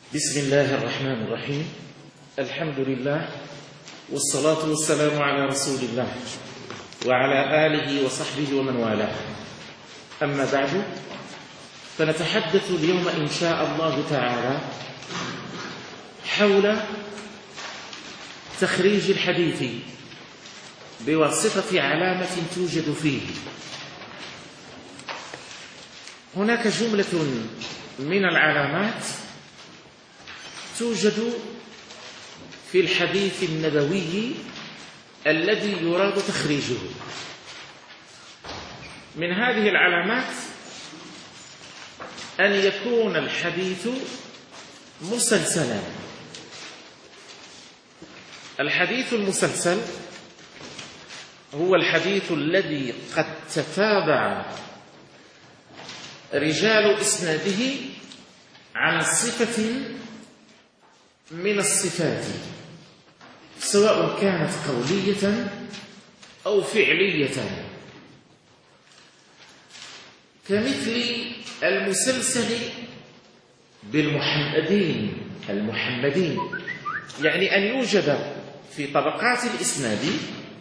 بسم الله الرحمن الرحيم. الحمد لله والصلاة والسلام على رسول الله وعلى آله وصحبه ومن والاه. أما بعد، فنتحدث اليوم إن شاء الله تعالى حول تخريج الحديث بواسطة علامة توجد فيه. هناك جملة من العلامات توجد في الحديث النبوي الذي يراد تخريجه. من هذه العلامات أن يكون الحديث مسلسلا. الحديث المسلسل هو الحديث الذي قد تتابع رجال إسناده على صفة من الصفات، سواء كانت قولية أو فعلية، كمثل المسلسل بالمحمدين المحمدين، يعني أن يوجد في طبقات الإسناد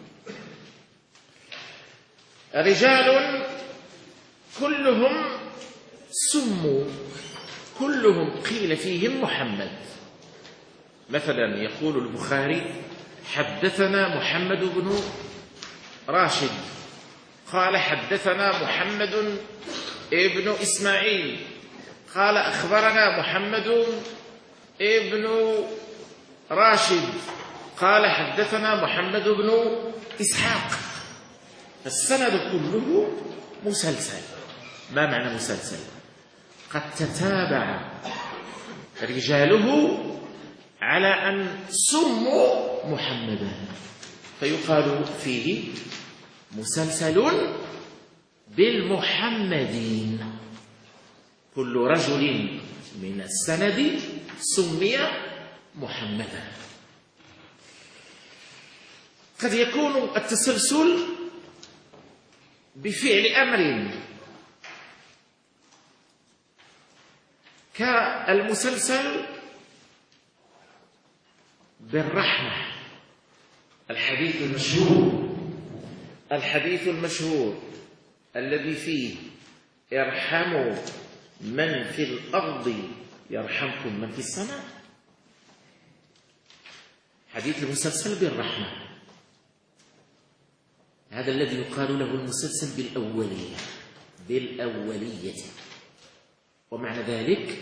رجال كلهم سموا، كلهم قيل فيهم محمد. مثلا يقول البخاري: حدثنا محمد بن راشد، قال حدثنا محمد ابن إسماعيل، قال أخبرنا محمد ابن راشد، قال حدثنا محمد بن إسحاق. فالسند كله مسلسل. ما معنى مسلسل؟ قد تتابع رجاله على أن سموا محمدا، فيقال فيه مسلسل بالمحمدين. كل رجل من السند سمي محمدا. قد يكون التسلسل بفعل أمر، كالمسلسل بالرحمة. الحديث المشهور الذي فيه: ارحموا من في الأرض يرحمكم من في السماء. حديث المسلسل بالرحمة، هذا الذي يقال له المسلسل بالأولية. ومعنى ذلك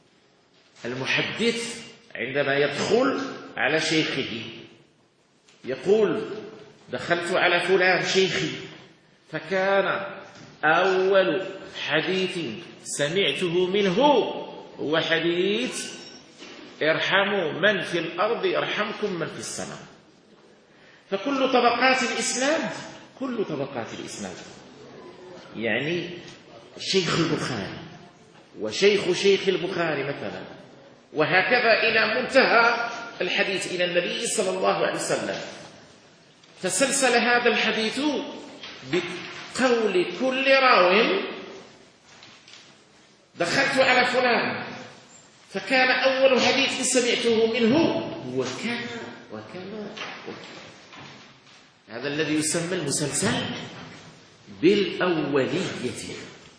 المحدث عندما يدخل على شيخه يقول: دخلت على فلان شيخي، فكان أول حديث سمعته منه هو حديث ارحموا من في الأرض يرحمكم من في السماء. فكل طبقات الإسناد يعني شيخ البخاري وشيخ شيخ البخاري مثلا، وهكذا إلى منتهى الحديث إلى النبي صلى الله عليه وسلم. تسلسل هذا الحديث بقول كل راو: دخلت على فلان فكان أول حديث سمعته منه هو كذا وكذا وكذا. هذا الذي يسمى المسلسل بالأولية.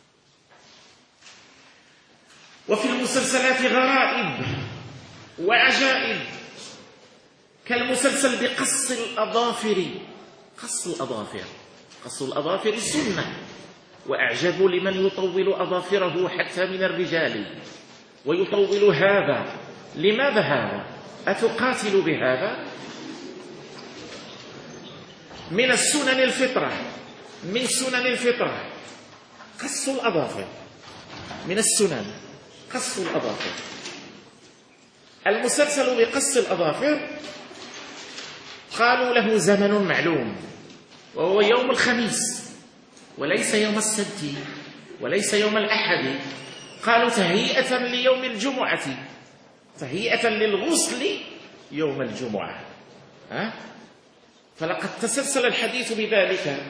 وفي المسلسلات غرائب وعجائب، كالمسلسل بقص الأظافر. قص الأظافر سنة، وأعجب لمن يطول أظافره حتى من الرجال ويطول هذا. لماذا هذا؟ أتقاتل بهذا؟ من سنن الفطرة قص الأظافر، من السنن قص الأظافر. المسلسل بقص الأظافر قالوا له زمن معلوم، وهو يوم الخميس وليس يوم السبت وليس يوم الأحد. قالوا تهيئة ليوم الجمعة، تهيئة للغسل يوم الجمعة. فلقد تسلسل الحديث بذلك،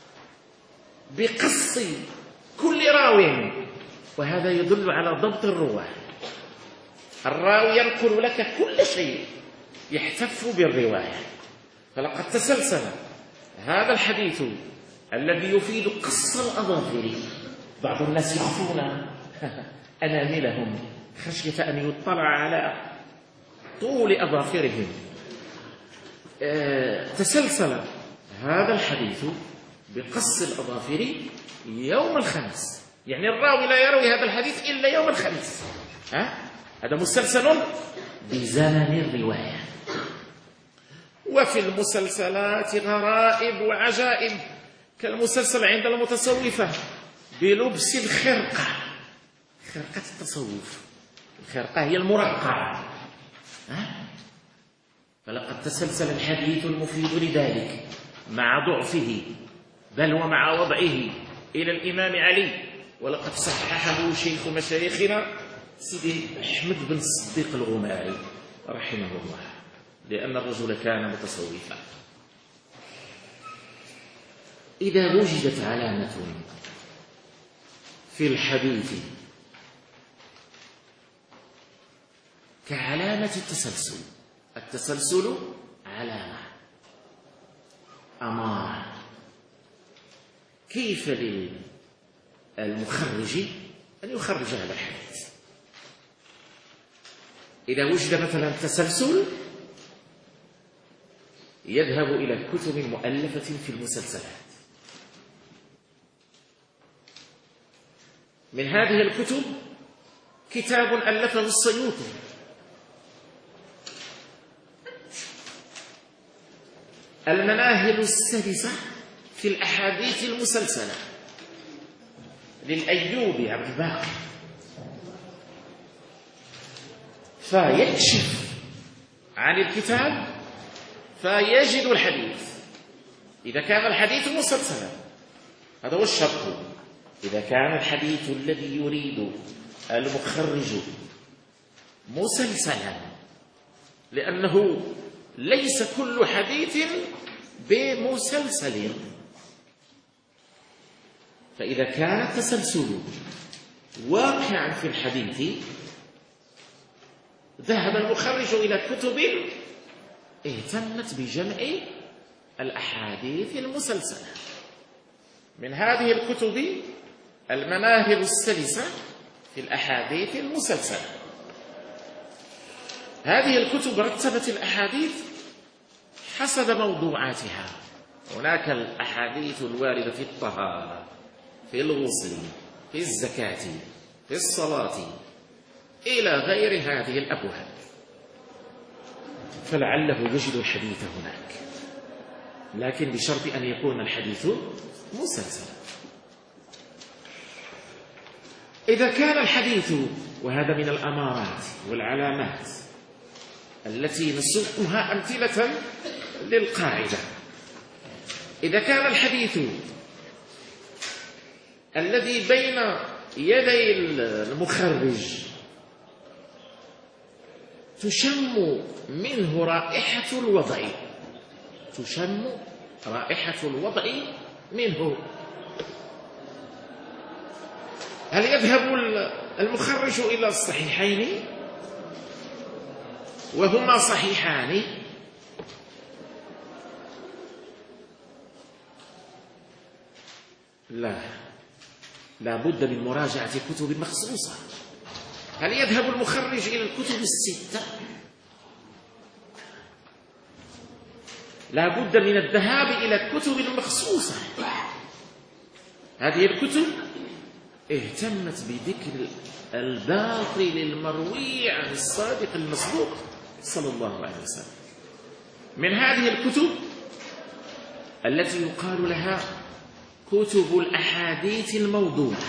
بقص كل راو، وهذا يدل على ضبط الرواة. الراوي ينقل لك كل شيء يحتف بالرواية. فلقد تسلسل هذا الحديث الذي يفيد قص الأظافر. بعض الناس يخفون أناملهم خشية أن يطلع على طول أظافرهم. تسلسل هذا الحديث بقص الأظافر يوم الخميس، يعني الراوي لا يروي هذا الحديث إلا يوم الخميس. هذا مسلسل بزمن الرواية. وفي المسلسلات غرائب وعجائب، كالمسلسل عند المتصوفة بلبس الخرقة، خرقة التصوف، الخرقة هي المرقعة. فلقد تسلسل الحديث المفيد لذلك مع ضعفه بل ومع وضعه إلى الإمام علي، ولقد صححه شيخ مشايخنا سيدي أحمد بن الصديق الغماري رحمه الله، لأن الرجل كان متصوفا. إذا وجدت علامة في الحديث كعلامة التسلسل، التسلسل علامة أمارة، كيف للمخرج أن يخرج هذا الحديث؟ إذا وجد مثلا تسلسل يذهب إلى كتب مؤلفة في المسلسلات. من هذه الكتب كتاب ألفه السيوطي المناهل السادسة في الأحاديث المسلسلة للأيوبي عبد الباقي، فيكشف عن الكتاب فيجد الحديث. إذا كان الحديث مسلسلا، هذا هو الشرط، إذا كان الحديث الذي يريد المخرج مسلسلا، لأنه ليس كل حديث بمسلسل. فإذا كان التسلسل واقعا في الحديث ذهب المخرج إلى كتب اهتمت بجمع الأحاديث المسلسلة. من هذه الكتب المناهل السلسة في الأحاديث المسلسلة. هذه الكتب رتبت الأحاديث حسب موضوعاتها. هناك الأحاديث الواردة في الطهارة، في الغسل، في الزكاة، في الصلاة، إلى غير هذه الأبواب، فلعله يجد الحديث هناك، لكن بشرط أن يكون الحديث مسلسلا. إذا كان الحديث، وهذا من الأمارات والعلامات التي نسوقها أمثلة للقاعدة، إذا كان الحديث الذي بين يدي المخرج تشم منه رائحة الوضع، تشم رائحة الوضع منه، هل يذهب المخرج إلى الصحيحين وهما صحيحان؟ لا بد من مراجعة كتب مخصوصة. هل يذهب المخرج إلى الكتب الستة؟ لا بد من الذهاب إلى الكتب المخصوصة. هذه الكتب اهتمت بذكر الباطل المروي عن الصادق المصدوق صلى الله عليه وسلم. من هذه الكتب التي يقال لها كتب الأحاديث الموضوعة،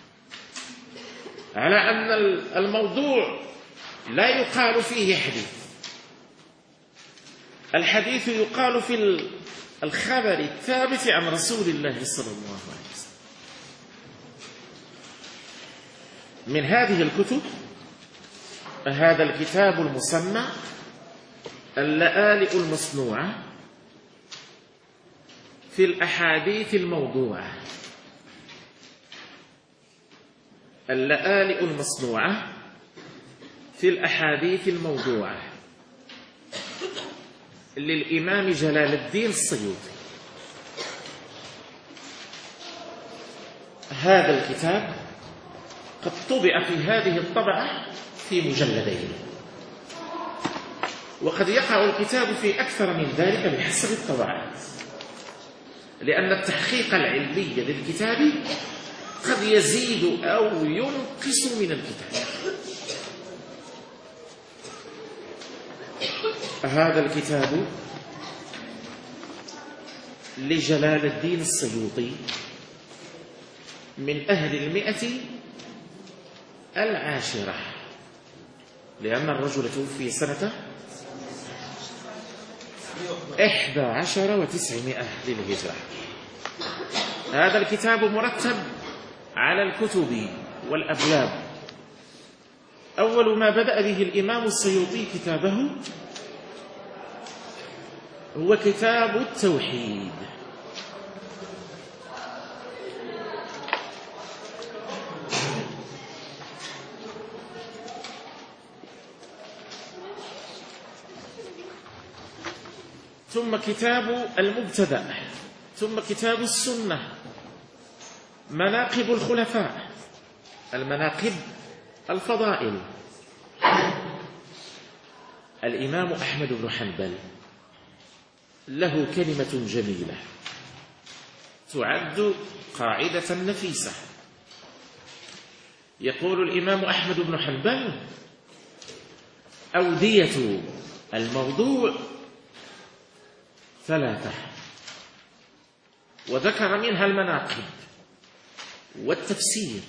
على أن الموضوع لا يقال فيه حديث، الحديث يقال في الخبر الثابت عن رسول الله صلى الله عليه وسلم. من هذه الكتب هذا الكتاب المسمى اللآلئ المصنوعة في الأحاديث الموضوعة. اللآلئ المصنوعة في الأحاديث الموضوعة للإمام جلال الدين السيوطي. هذا الكتاب قد طبع في هذه الطبعة في مجلدين، وقد يقع الكتاب في أكثر من ذلك بحسب الطبعات، لأن التحقيق العلمي للكتاب قد يزيد أو ينقص من الكتاب. هذا الكتاب لجلال الدين السيوطي من أهل 110، لأن الرجل توفي سنة 11 و900 للهجرة. هذا الكتاب مرتب على الكتب والأبواب. أول ما بدأ به الإمام السيوطي كتابه هو كتاب التوحيد، ثم كتاب المبتدأ، ثم كتاب السنة، مناقب الخلفاء، المناقب الفضائل. الإمام أحمد بن حنبل له كلمة جميلة تعد قاعدة نفيسة. يقول الإمام أحمد بن حنبل: أودية الموضوع 3، وذكر منها المناقب والتفسير،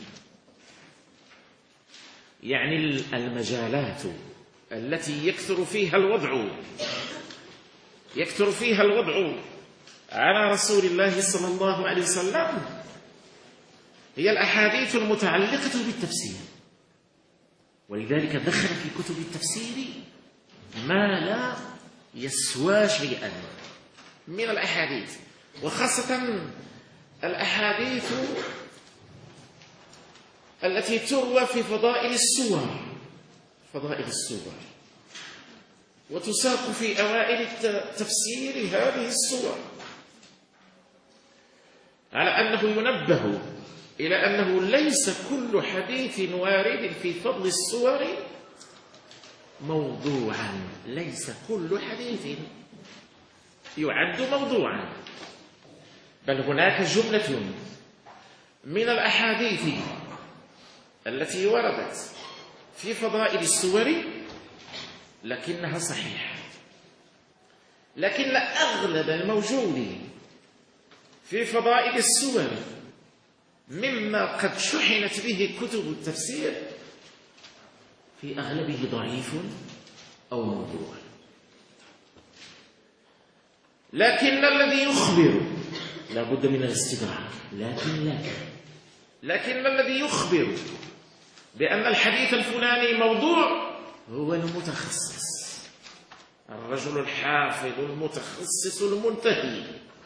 يعني المجالات التي يكثر فيها الوضع على رسول الله صلى الله عليه وسلم، هي الأحاديث المتعلقة بالتفسير. ولذلك دخل في كتب التفسير ما لا يسوى شيئا من الأحاديث، وخاصة الأحاديث التي تروى في فضائل السور، وتساق في أوائل تفسير هذه السور، على أنه ينبه إلى أنه ليس كل حديث وارد في فضل السور موضوعا، ليس كل حديث يعد موضوعا، بل هناك جملة من الأحاديث التي وردت في فضائل السور لكنها صحيحة، لكن أغلب الموجود في فضائل السور مما قد شحنت به كتب التفسير في أغلبه ضعيف أو موضوع. لكن الذي يخبر، لا بد من الاستدراك، لكن الذي يخبر بأن الحديث الفلاني موضوع هو المتخصص، الرجل الحافظ المتخصص المنتهي،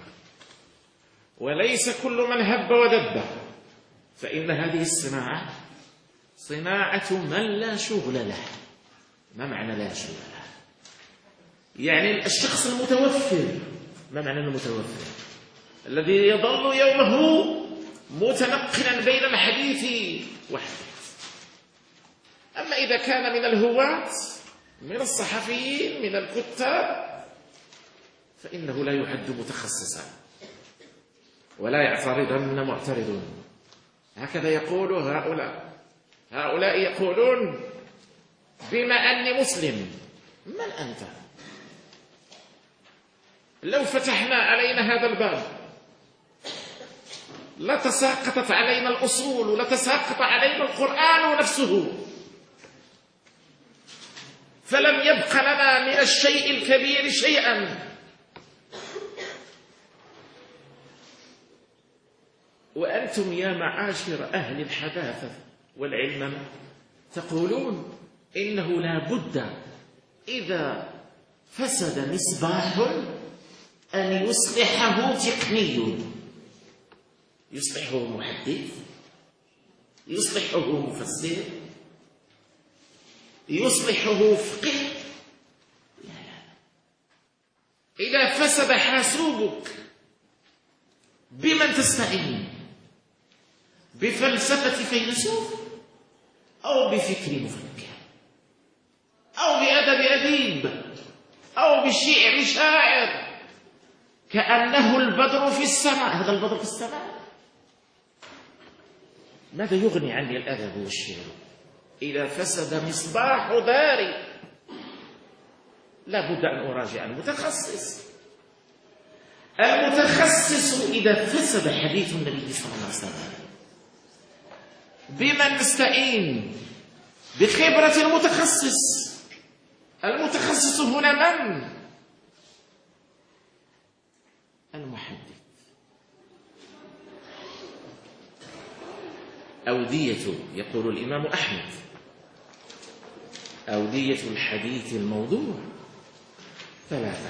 وليس كل من هب ودب، فإن هذه الصناعة صناعة من لا شغل له. ما معنى لا شغل له؟ يعني الشخص المتوفر. ما معنى المتوفر؟ الذي يظل يومه متنقلا بين الحديث والحديث. أما إذا كان من الهواة، من الصحفيين، من الكتاب، فإنه لا يعد متخصصا، ولا يعترضن معترض. هكذا يقول هؤلاء يقولون: بما أني مسلم. من أنت؟ لو فتحنا علينا هذا الباب لتساقطت علينا الأصول، ولتساقط علينا القرآن نفسه، فلم يبق لنا من الشيء الكبير شيئا. وأنتم يا معاشر أهل الحداثة والعلم تقولون إنه لا بد إذا فسد مصباح أن يصلحه تقني، يصلحه محدث، يصلحه مفسر، يصلحه فقه. إذا فسد حاسوبك بمن تستعين؟ بفلسفة فيلسوف أو بفكر مفكر أو بأدب أديب أو بشعر شاعر كأنه البدر في السماء. هذا البدر في السماء ماذا يغني عني الأدب والشعر إذا فسد مصباح داري؟ لا بد أن أراجع المتخصص. المتخصص إذا فسد حديث النبي صلى الله عليه وسلم بمن نستعين؟ بخبرة المتخصص. المتخصص هنا من؟ المحدث. أودية، يقول الإمام أحمد، أودية الحديث الموضوع ثلاثة.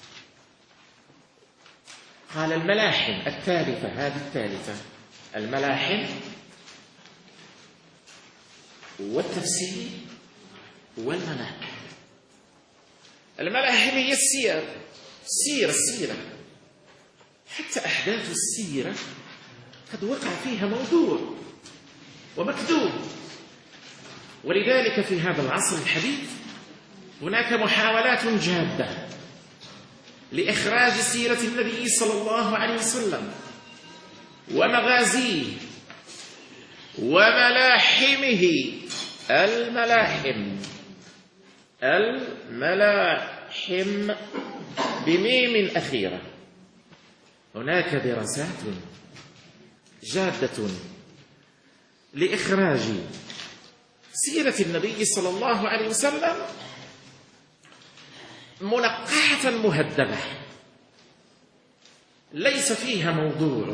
قال الملاحم الثالثة، هذه الثالثة، الملاحم والتفسير والمناقب. الملاحم هي السيرة حتى أحداث السيرة قد وقع فيها موضوع ومكذوب. ولذلك في هذا العصر الحديث هناك محاولات جادة لإخراج سيرة النبي صلى الله عليه وسلم ومغازيه وملاحمه. الملاحم بميم أخيرة. هناك دراسات جادة لإخراج سيرة النبي صلى الله عليه وسلم منقحة مهذبة ليس فيها موضوع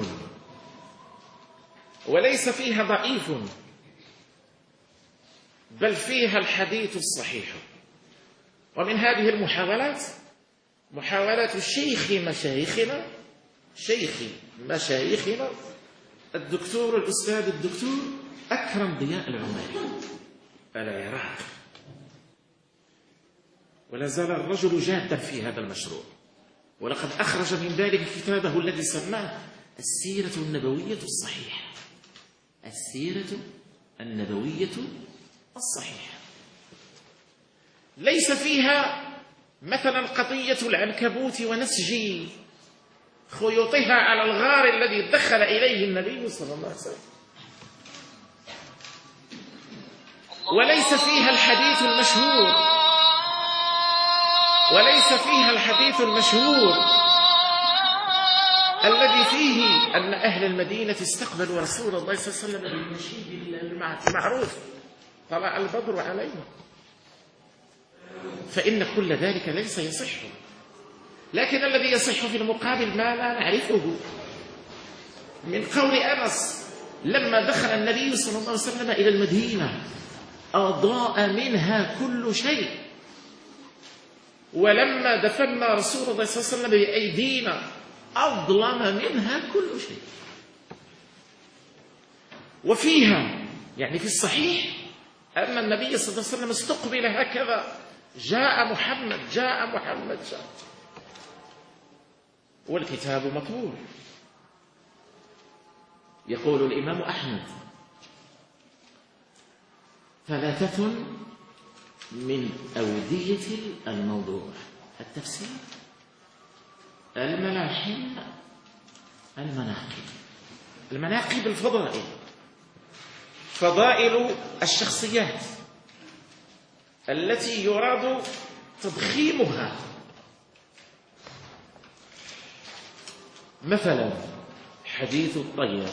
وليس فيها ضعيف، بل فيها الحديث الصحيح. ومن هذه المحاولات محاولات شيخ مشايخنا الدكتور الأستاذ الدكتور أكرم ضياء العمري العراق. ولا زال الرجل جادا في هذا المشروع، ولقد أخرج من ذلك كتابه الذي سماه السيرة النبوية الصحيحة. السيرة النبوية الصحيحة ليس فيها مثلا قضية العنكبوت ونسج خيوطها على الغار الذي دخل إليه النبي صلى الله عليه وسلم، وليس فيها الحديث المشهور الذي فيه أن أهل المدينة استقبلوا رسول الله صلى الله عليه وسلم بالنشيد المعروف طلع البدر علينا. فإن كل ذلك ليس يصح، لكن الذي يصح في المقابل ما لا نعرفه من قول أنس: لما دخل النبي صلى الله عليه وسلم إلى المدينة أضاء منها كل شيء، ولما دفنا رسول الله صلى الله عليه وسلم بأيدينا أظلم منها كل شيء. وفيها يعني في الصحيح أن النبي صلى الله عليه وسلم استقبل هكذا: جاء محمد جاء محمد جاء. والكتاب مطبوع. يقول الإمام أحمد: ثلاثة من أودية الموضوع: التفسير، الملاحم، المناقب. المناقب الفضائل، فضائل الشخصيات التي يراد تضخيمها. مثلا حديث الطير،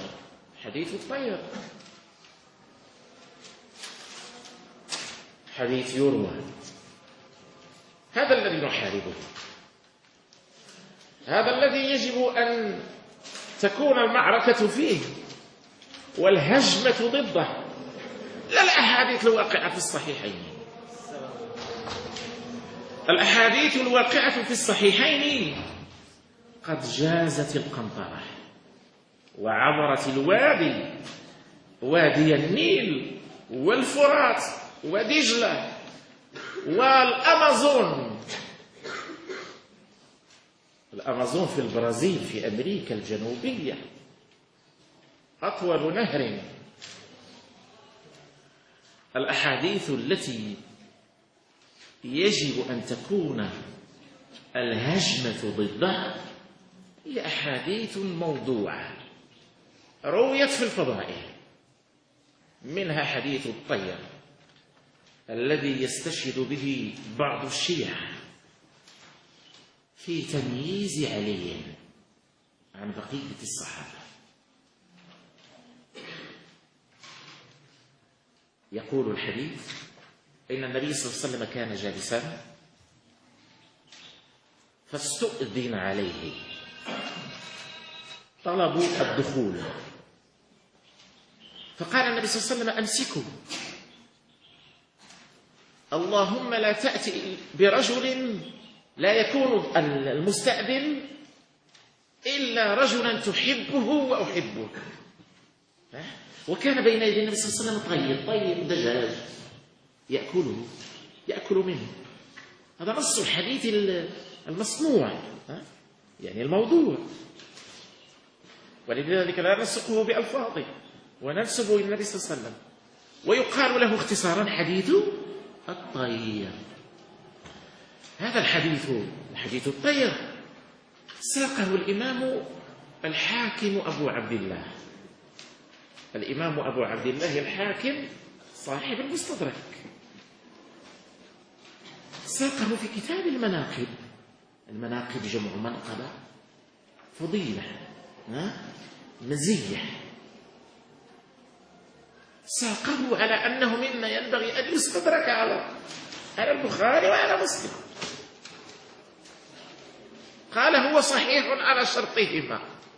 حديث يروى، هذا الذي نحاربه، هذا الذي يجب أن تكون المعركة فيه والهجمة ضده، لا الأحاديث الواقعة في الصحيحين. الأحاديث الواقعة في الصحيحين قد جازت القنطرة وعبرت الوادي، وادي النيل والفرات ودجلة الأمازون في البرازيل في أمريكا الجنوبية أطول نهر. الأحاديث التي يجب أن تكون الهجمة ضدها هي أحاديث موضوعة رويت في الفضائل، منها حديث الطير الذي يستشهد به بعض الشيعة في تمييز علي عن بقية الصحابة. يقول الحديث إن النبي صلى الله عليه وسلم كان جالسا فاستؤذن عليه، طلبوا الدخول، فقال النبي صلى الله عليه وسلم أمسكوا، اللهم لا تأتي برجل لا يكون المستأذن إلا رجلا تحبه وأحبه. وكان بين يدي النبي صلى الله عليه وسلم طيب دجاج يأكل منه. هذا نص الحديث المصنوع، يعني الموضوع، ولذلك لا نسقه بألفاظه وننسبه إلى النبي صلى الله عليه وسلم. ويقال له اختصارا حديث الطير. هذا الحديث الطير ساقه الإمام الحاكم أبو عبد الله، الإمام أبو عبد الله الحاكم صاحب المستدرك، ساقه في كتاب المناقب. المناقب جمع منقبة، فضيلة، مزية. ساقه على أنه مما ينبغي أن يستدرك على البخاري وعلى مسلم. قال هو صحيح على شرطهما.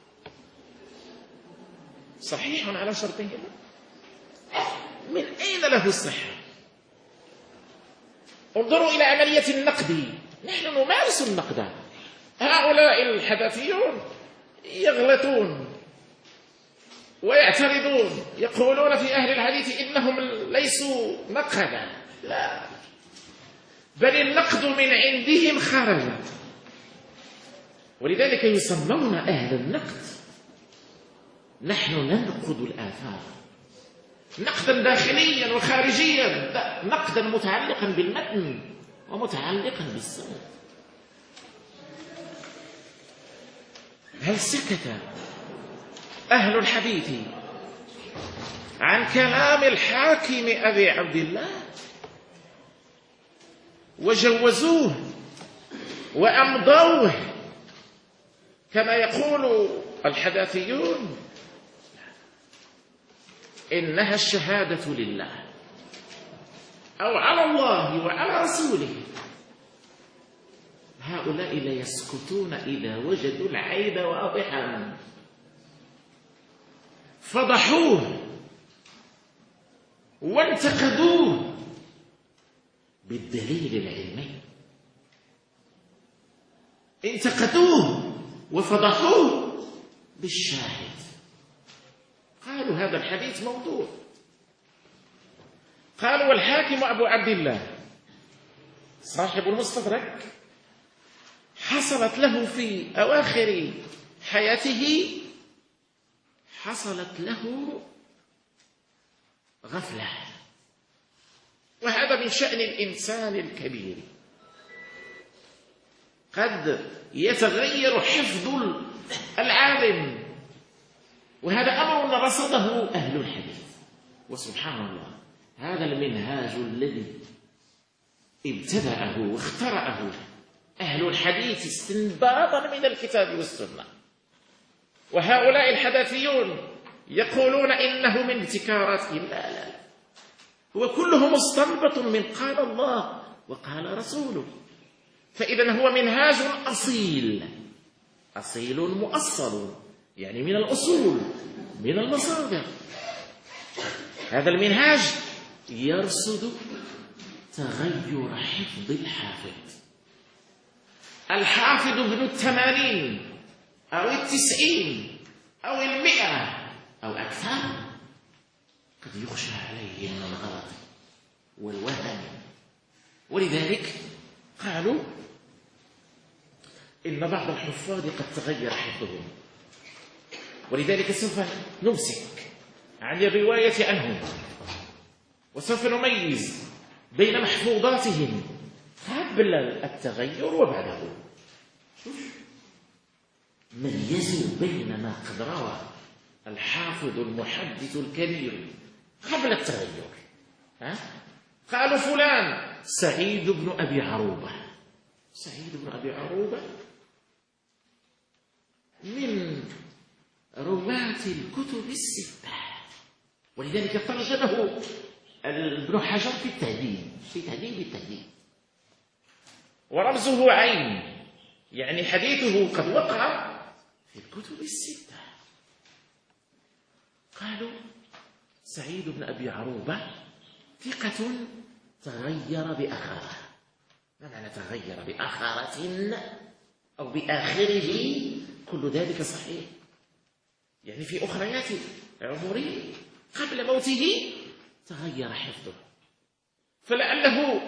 صحيح على شرطهما، من أين له الصحة؟ انظروا إلى عملية النقد. نحن نمارس النقد، هؤلاء الحدثيون يغلطون ويعترضون، يقولون في أهل الحديث إنهم ليسوا نقدا، لا، بل النقد من عندهم خرج، ولذلك يسمون أهل النقد. نحن ننقد الآثار نقدا داخليا وخارجيا، نقدا متعلقا بالمتن ومتعلقا بالسند. هل سكت أهل الحديث عن كلام الحاكم أبي عبد الله وجوزوه وأمضوه كما يقول الحداثيون؟ إنها الشهادة لله أو على الله وعلى رسوله. هؤلاء لا يسكتون إذا وجدوا العيب واضحا، فضحوه وانتقدوه بالدليل العلمي، انتقدوه وفضحوه بالشاهد. قالوا هذا الحديث موضوع. قالوا والحاكم أبو عبد الله صاحب المستدرك حصلت له في أواخر حياته، حصلت له غفلة، وهذا من شأن الإنسان الكبير. قد يتغير حفظ العالم، وهذا أمر رصده أهل الحديث. وسبحان الله، هذا المنهاج الذي ابتدأه واخترعه أهل الحديث استنباطا من الكتاب والسنة. وهؤلاء الحداثيون يقولون إنه من ابتكاراتهم. لا، هو كله مستنبط من قال الله وقال رسوله. فإذا هو منهاج أصيل مؤصل، يعني من الأصول، من المصادر. هذا المنهاج يرصد تغير حفظ الحافظ ابن 80 أو 90 أو 100 أو أكثر قد يخشى عليه من الغلط والوهم ولذلك قالوا إن بعض الحفاظ قد تغير حفظهم، ولذلك سوف نمسك عن الرواية عنهم، وسوف نميز بين محفوظاتهم قبل التغير وبعده. ميزوا بين ما قد روى الحافظ المحدث الكبير قبل التغير. قالوا فلان سعيد بن أبي عروبة. سعيد بن أبي عروبة من رواة الكتب الستة، ولذلك ترجمه ابن حجر في التهذيب، في تهذيب التهذيب، ورمزه عين، يعني حديثه قد وقع في الكتب الستة. قالوا سعيد بن أبي عروبة ثقة تغير بآخره. ما معنى تغير بآخرة أو بآخره؟ كل ذلك صحيح، يعني في أخريات عمره قبل موته تغير حفظه، فلعله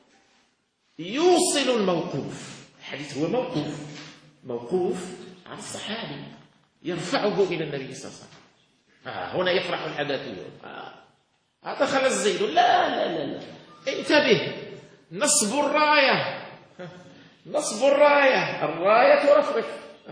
يوصل الموقوف. الحديث هو موقوف عن الصحابي يرفعه إلى النبي صلى الله عليه وسلم. هنا يفرح الحداثيون. دخل الزيد، لا لا لا، انتبه، نصب الراية، نصب الراية رفرف.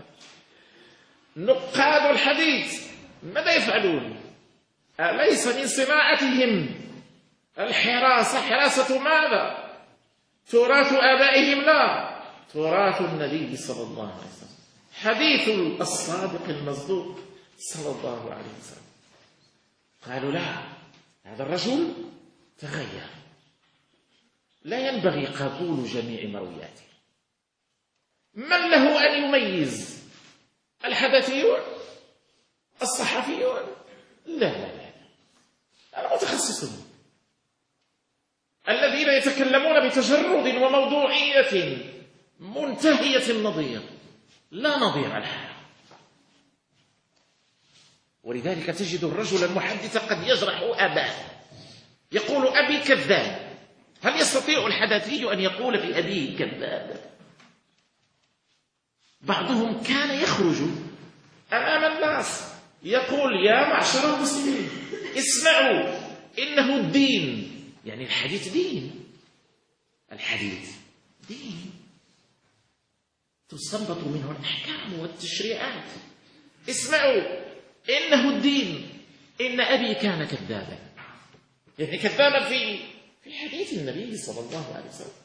نقاد الحديث ماذا يفعلون؟ أليس من صناعتهم الحراسة؟ حراسة ماذا؟ تراث آبائهم؟ لا، تراث النبي صلى الله عليه وسلم، حديث الصادق المصدوق صلى الله عليه وسلم. قالوا لا، هذا الرجل تغير، لا ينبغي قبول جميع مروياته. من له أن يميز؟ الحدثيون؟ الصحفيون؟ لا لا لا، المتخصصون الذين يتكلمون بتجرد وموضوعية منتهية النظير، لا نظير لها. ولذلك تجد الرجل المحدث قد يجرح أباه، يقول أبي كذاب. هل يستطيع الحدثي أن يقول في أبيه كذاب؟ بعضهم كان يخرج أمام الناس يقول يا معشر المسلمين اسمعوا، إنه الدين، يعني الحديث دين، الحديث دين تستنبط منه الأحكام والتشريعات. اسمعوا، إنه الدين، إن أبي كان كذابا، يعني كذابا في حديث النبي صلى الله عليه وسلم.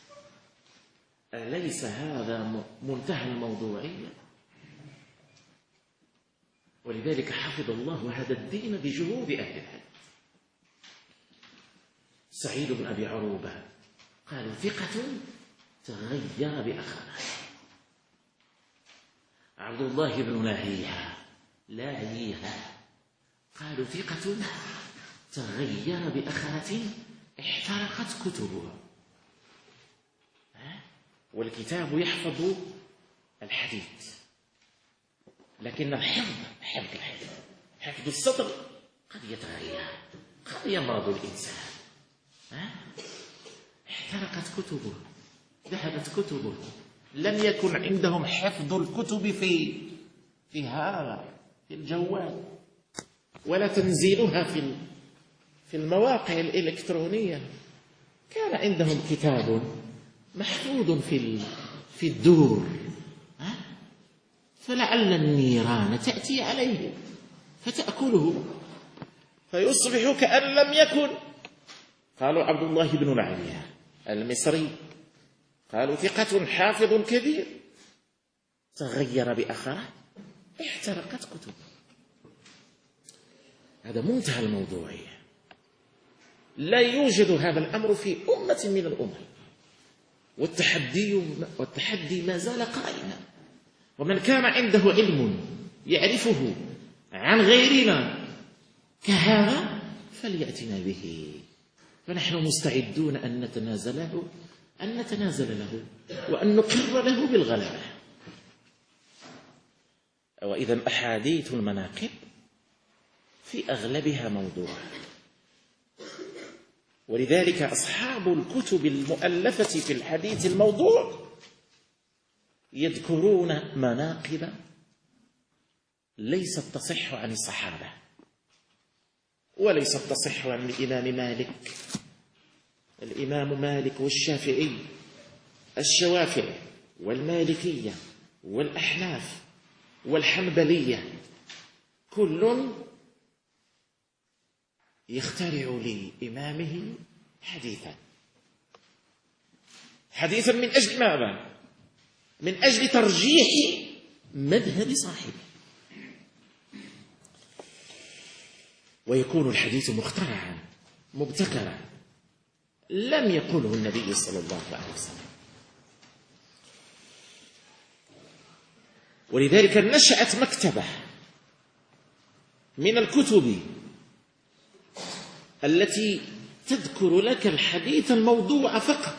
أليس هذا منتهى الموضوعية؟ ولذلك حفظ الله هذا الدين بجهود أهل الحديث. سعيد بن أبي عروبة قالوا ثقة تغير بآخره. عبد الله بن لاهيها قالوا ثقة تغير بآخرة احترقت كتبها. والكتاب يحفظ الحديث، لكن حفظ السطر قد يتغير، قد يمرض الإنسان. احترقت كتبه، ذهبت كتبه، لم يكن عندهم حفظ الكتب في هذا، في الجوال، ولا تنزيلها في المواقع الإلكترونية. كان عندهم كتاب محفوظ في الدور، فلعل النيران تأتي عليه فتأكله فيصبح كأن لم يكن. قالوا عبد الله بن العالية المصري قالوا ثقة حافظ كبير تغير بآخره احترقت كتبه. هذا منتهى الموضوعية، لا يوجد هذا الأمر في أمة من الأمم، والتحدي ما زال قائما. ومن كان عنده علم يعرفه عن غيرنا كهذا فليأتنا به، فنحن مستعدون أن نتنازل له وأن نقر له بالغلبة. وإذا أحاديث المناقب في أغلبها موضوع، ولذلك أصحاب الكتب المؤلفة في الحديث الموضوع يذكرون مناقب ليست تصح عن الصحابة، وليست تصح عن الإمام مالك. الإمام مالك والشافعي، الشوافعي والمالكية والأحناف والحنبلية، كل يخترع لإمامه حديثا من أجل ماذا؟ من أجل ترجيح مذهب صاحبه، ويكون الحديث مخترعا مبتكرا لم يقله النبي صلى الله عليه وسلم. ولذلك نشأت مكتبة من الكتب التي تذكر لك الحديث الموضوع فقط،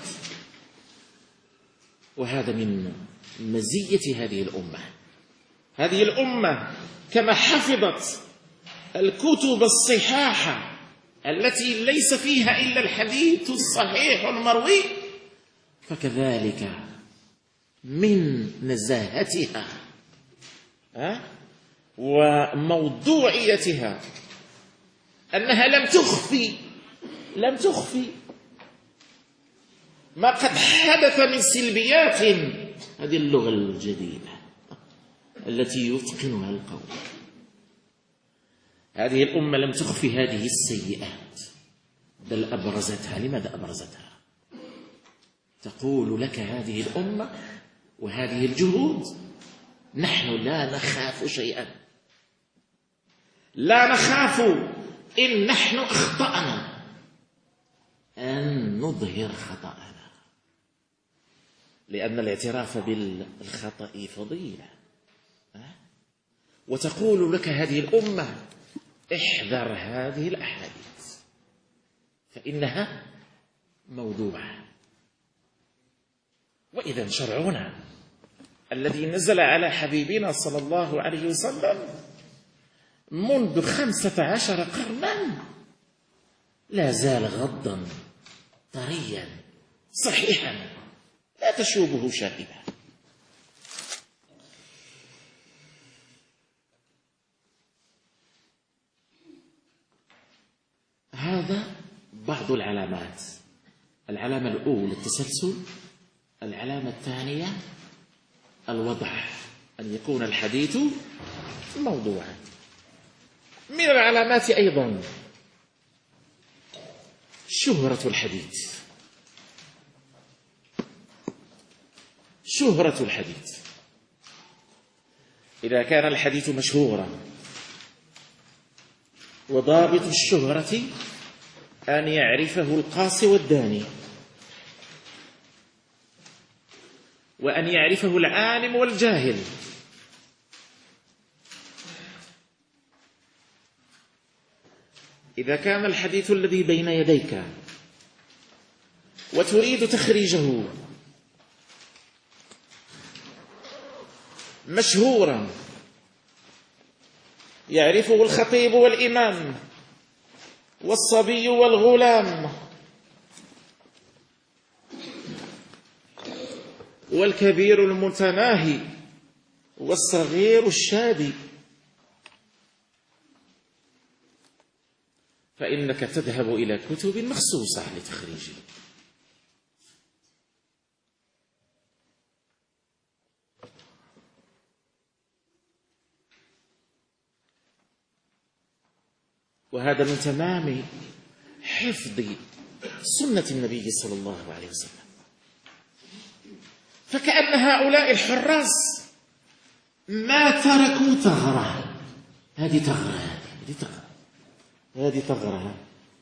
وهذا من مزية هذه الأمة. هذه الأمة كما حفظت الكتب الصحاحة التي ليس فيها إلا الحديث الصحيح المروي، فكذلك من نزاهتها وموضوعيتها أنها لم تخفي ما قد حدث من سلبيات هذه اللغة الجديدة التي يتقنها القوم. هذه الأمة لم تخفي هذه السيئات، بل أبرزتها. لماذا أبرزتها؟ تقول لك هذه الأمة وهذه الجهود: نحن لا نخاف شيئا، لا نخاف إن نحن أخطأنا أن نظهر خطأنا، لأن الاعتراف بالخطأ فضيلة. وتقول لك هذه الأمة: احذر هذه الأحاديث فإنها موضوعة. وإذا شرعنا الذي نزل على حبيبنا صلى الله عليه وسلم منذ 15 قرنا لا زال غضا طريا صحيحا لا تشوبه شائبة. هذا بعض العلامات. العلامة الأولى التسلسل، العلامة الثانية الوضع، أن يكون الحديث موضوعا. من العلامات أيضا شهرة الحديث. شهرة الحديث، إذا كان الحديث مشهورا، وضابط الشهرة أن يعرفه القاصي والداني، وأن يعرفه العالم والجاهل. إذا كان الحديث الذي بين يديك وتريد تخريجه مشهورا يعرفه الخطيب والإمام والصبي والغلام والكبير المتناهي والصغير الشادي، فإنك تذهب إلى كتب مخصوصة لتخريجه. وهذا من تمام حفظ سنة النبي صلى الله عليه وسلم. فكأن هؤلاء الحراس ما تركوا ثغرة. هذه ثغرة،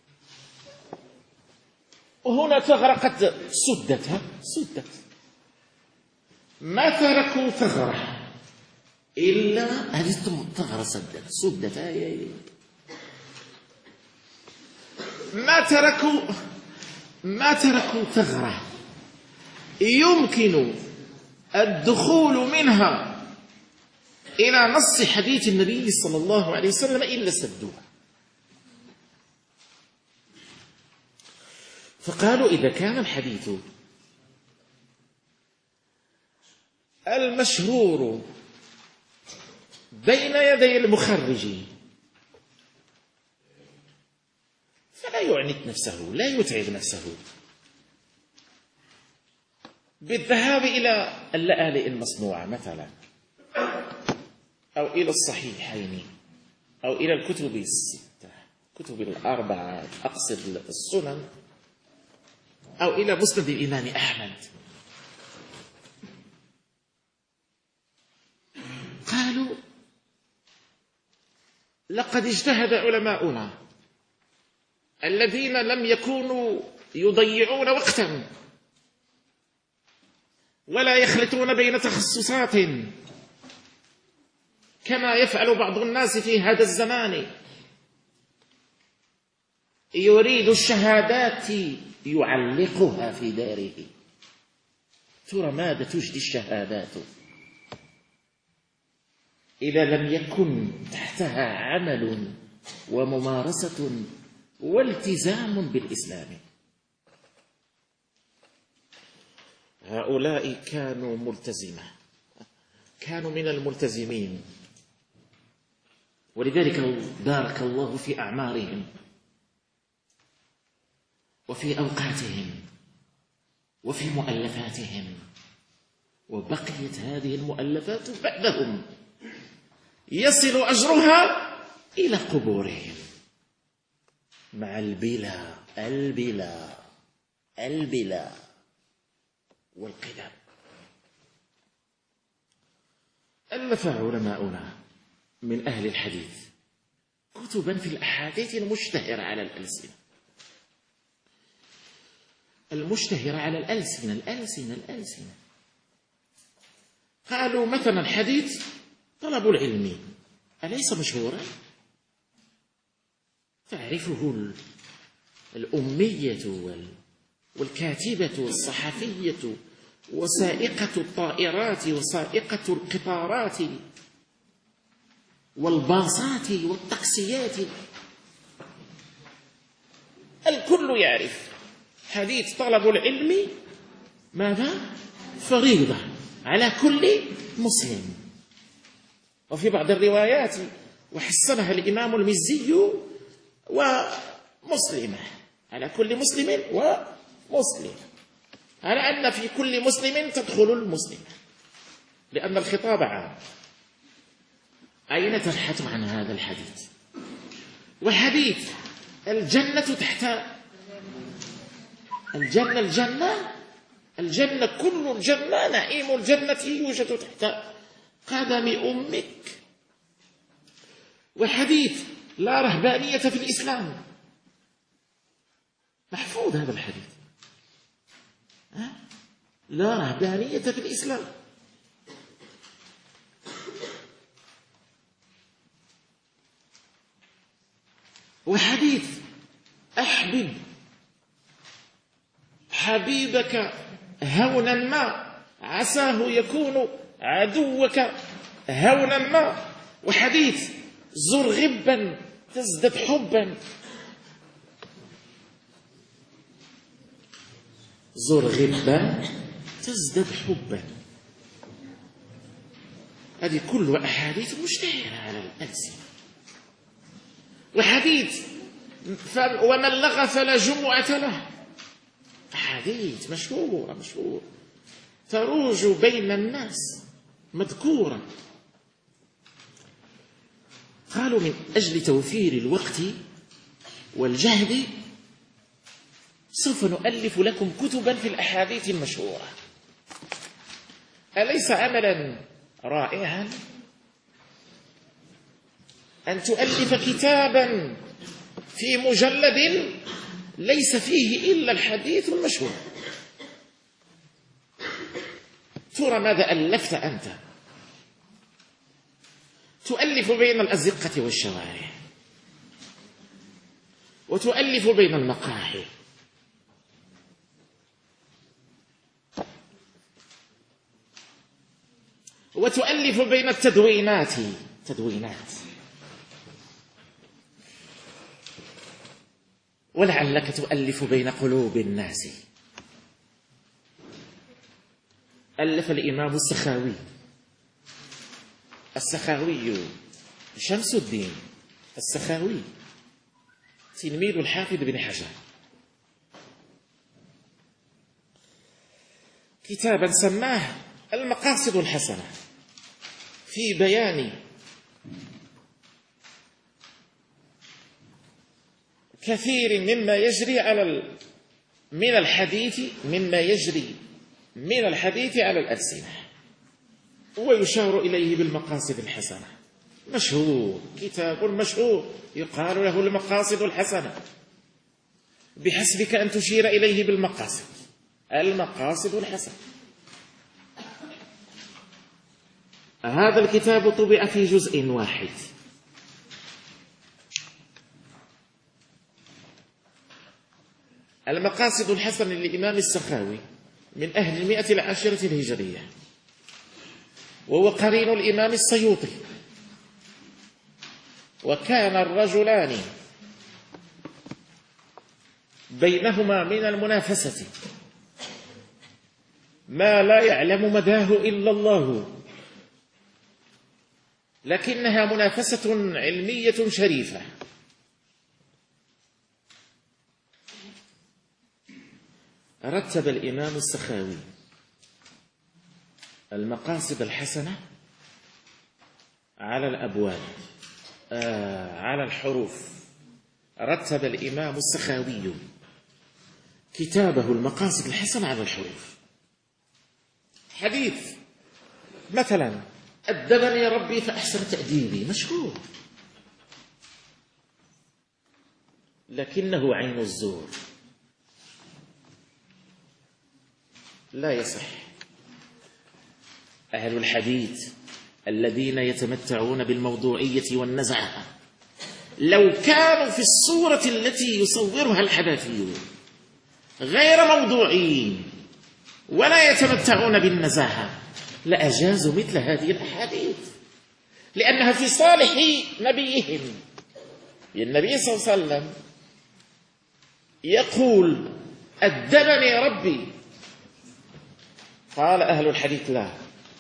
وهنا ثغرة قد سدت. ما تركوا ثغرة إلا هذه الثغرة سدت. ما تركوا ثغرة يمكن الدخول منها إلى نص حديث النبي صلى الله عليه وسلم إلا سدوها. فقالوا إذا كان الحديث المشهور بين يدي المخرج فلا يعنت نفسه، لا يتعب نفسه بالذهاب إلى اللآلئ المصنوعة مثلا، أو إلى الصحيحين، أو إلى الكتب الستة، كتب الأربعة، أقصد السنن، أو إلى مسند الإمام أحمد. قالوا لقد اجتهد علماؤنا الذين لم يكونوا يضيعون وقتا ولا يخلطون بين تخصصات كما يفعل بعض الناس في هذا الزمان، يريد الشهادات يعلقها في داره. ترى ماذا تجدي الشهادات إذا لم يكن تحتها عمل وممارسة والتزام بالإسلام؟ هؤلاء كانوا ملتزمة، كانوا من الملتزمين، ولذلك بارك الله في أعمارهم وفي أوقاتهم وفي مؤلفاتهم، وبقيت هذه المؤلفات بعدهم يصل أجرها إلى قبورهم مع البلا والقدم. ألف علماؤنا من أهل الحديث كتبا في الأحاديث المشتهرة على الألسنة، الألسنة. قالوا مثلا حديث طلب العلم أليس مشهورا؟ تعرفه الأمية والكاتبة والصحفية وسائقة الطائرات وسائقة القطارات والباصات والتاكسيات، الكل يعرف حديث طلب العلم ماذا؟ فريضة على كل مسلم. وفي بعض الروايات وحسنها الإمام المزي ومسلمة، على كل مسلم ومسلم، على أن في كل مسلم تدخل المسلمة، لأن الخطاب عام. أين تبحث عن هذا الحديث؟ وحديث الجنة تحت الجنة كل الجنة، نعيم الجنة يوجد تحت قدم أمك. وحديث لا رهبانية في الإسلام، محفوظ هذا الحديث، لا رهبانية في الإسلام. وحديث أحبب حبيبك هونا ما عساه يكون عدوك هونا ما. وحديث زر غبا تزدد حبا، زر غبا تزدد حبا. هذه كلها أحاديث مشتهرة على الألسنة. وحديث ومن لغى فلا جمعة له، أحاديث مشهورة تروج بين الناس مذكورة. قالوا من أجل توفير الوقت والجهد سوف نؤلف لكم كتبا في الأحاديث المشهورة. أليس عملا رائعا أن تؤلف كتابا في مجلد ليس فيه إلا الحديث المشهور؟ ترى ماذا ألفت أنت؟ تؤلف بين الأزقة والشوارع، وتؤلف بين المقاهي، وتؤلف بين التدوينات، ولعلك تؤلف بين قلوب الناس. ألف الإمام السخاوي شمس الدين السخاوي تلميذ الحافظ بن حجر كتابا سماه المقاصد الحسنة في بيان كثير مما يجري من الحديث على الألسنة، ويشار إليه بالمقاصد الحسنة. مشهور، كتاب مشهور يقال له المقاصد الحسنة، بحسبك أن تشير إليه المقاصد الحسنة. هذا الكتاب طبع في جزء واحد، المقاصد الحسنة للإمام السخاوي من أهل 110 الهجرية، وهو قرين الإمام السيوطي، وكان الرجلان بينهما من المنافسة ما لا يعلم مداه إلا الله، لكنها منافسة علمية شريفة. رتب الإمام السخاوي المقاصد الحسنة على الأبواب، على الحروف. رتب الإمام السخاوي كتابه المقاصد الحسنة على الحروف. حديث مثلا أدبني ربي فأحسن تأديبي، مشهور، لكنه عين الزور، لا يصح. أهل الحديث الذين يتمتعون بالموضوعية والنزعة لو كانوا في الصورة التي يصورها الحداثيون غير موضوعين ولا يتمتعون بالنزاهة لأجازوا مثل هذه الأحاديث، لأنها في صالح نبيهم. النبي صلى الله عليه وسلم يقول أدبني ربي، قال أهل الحديث لا،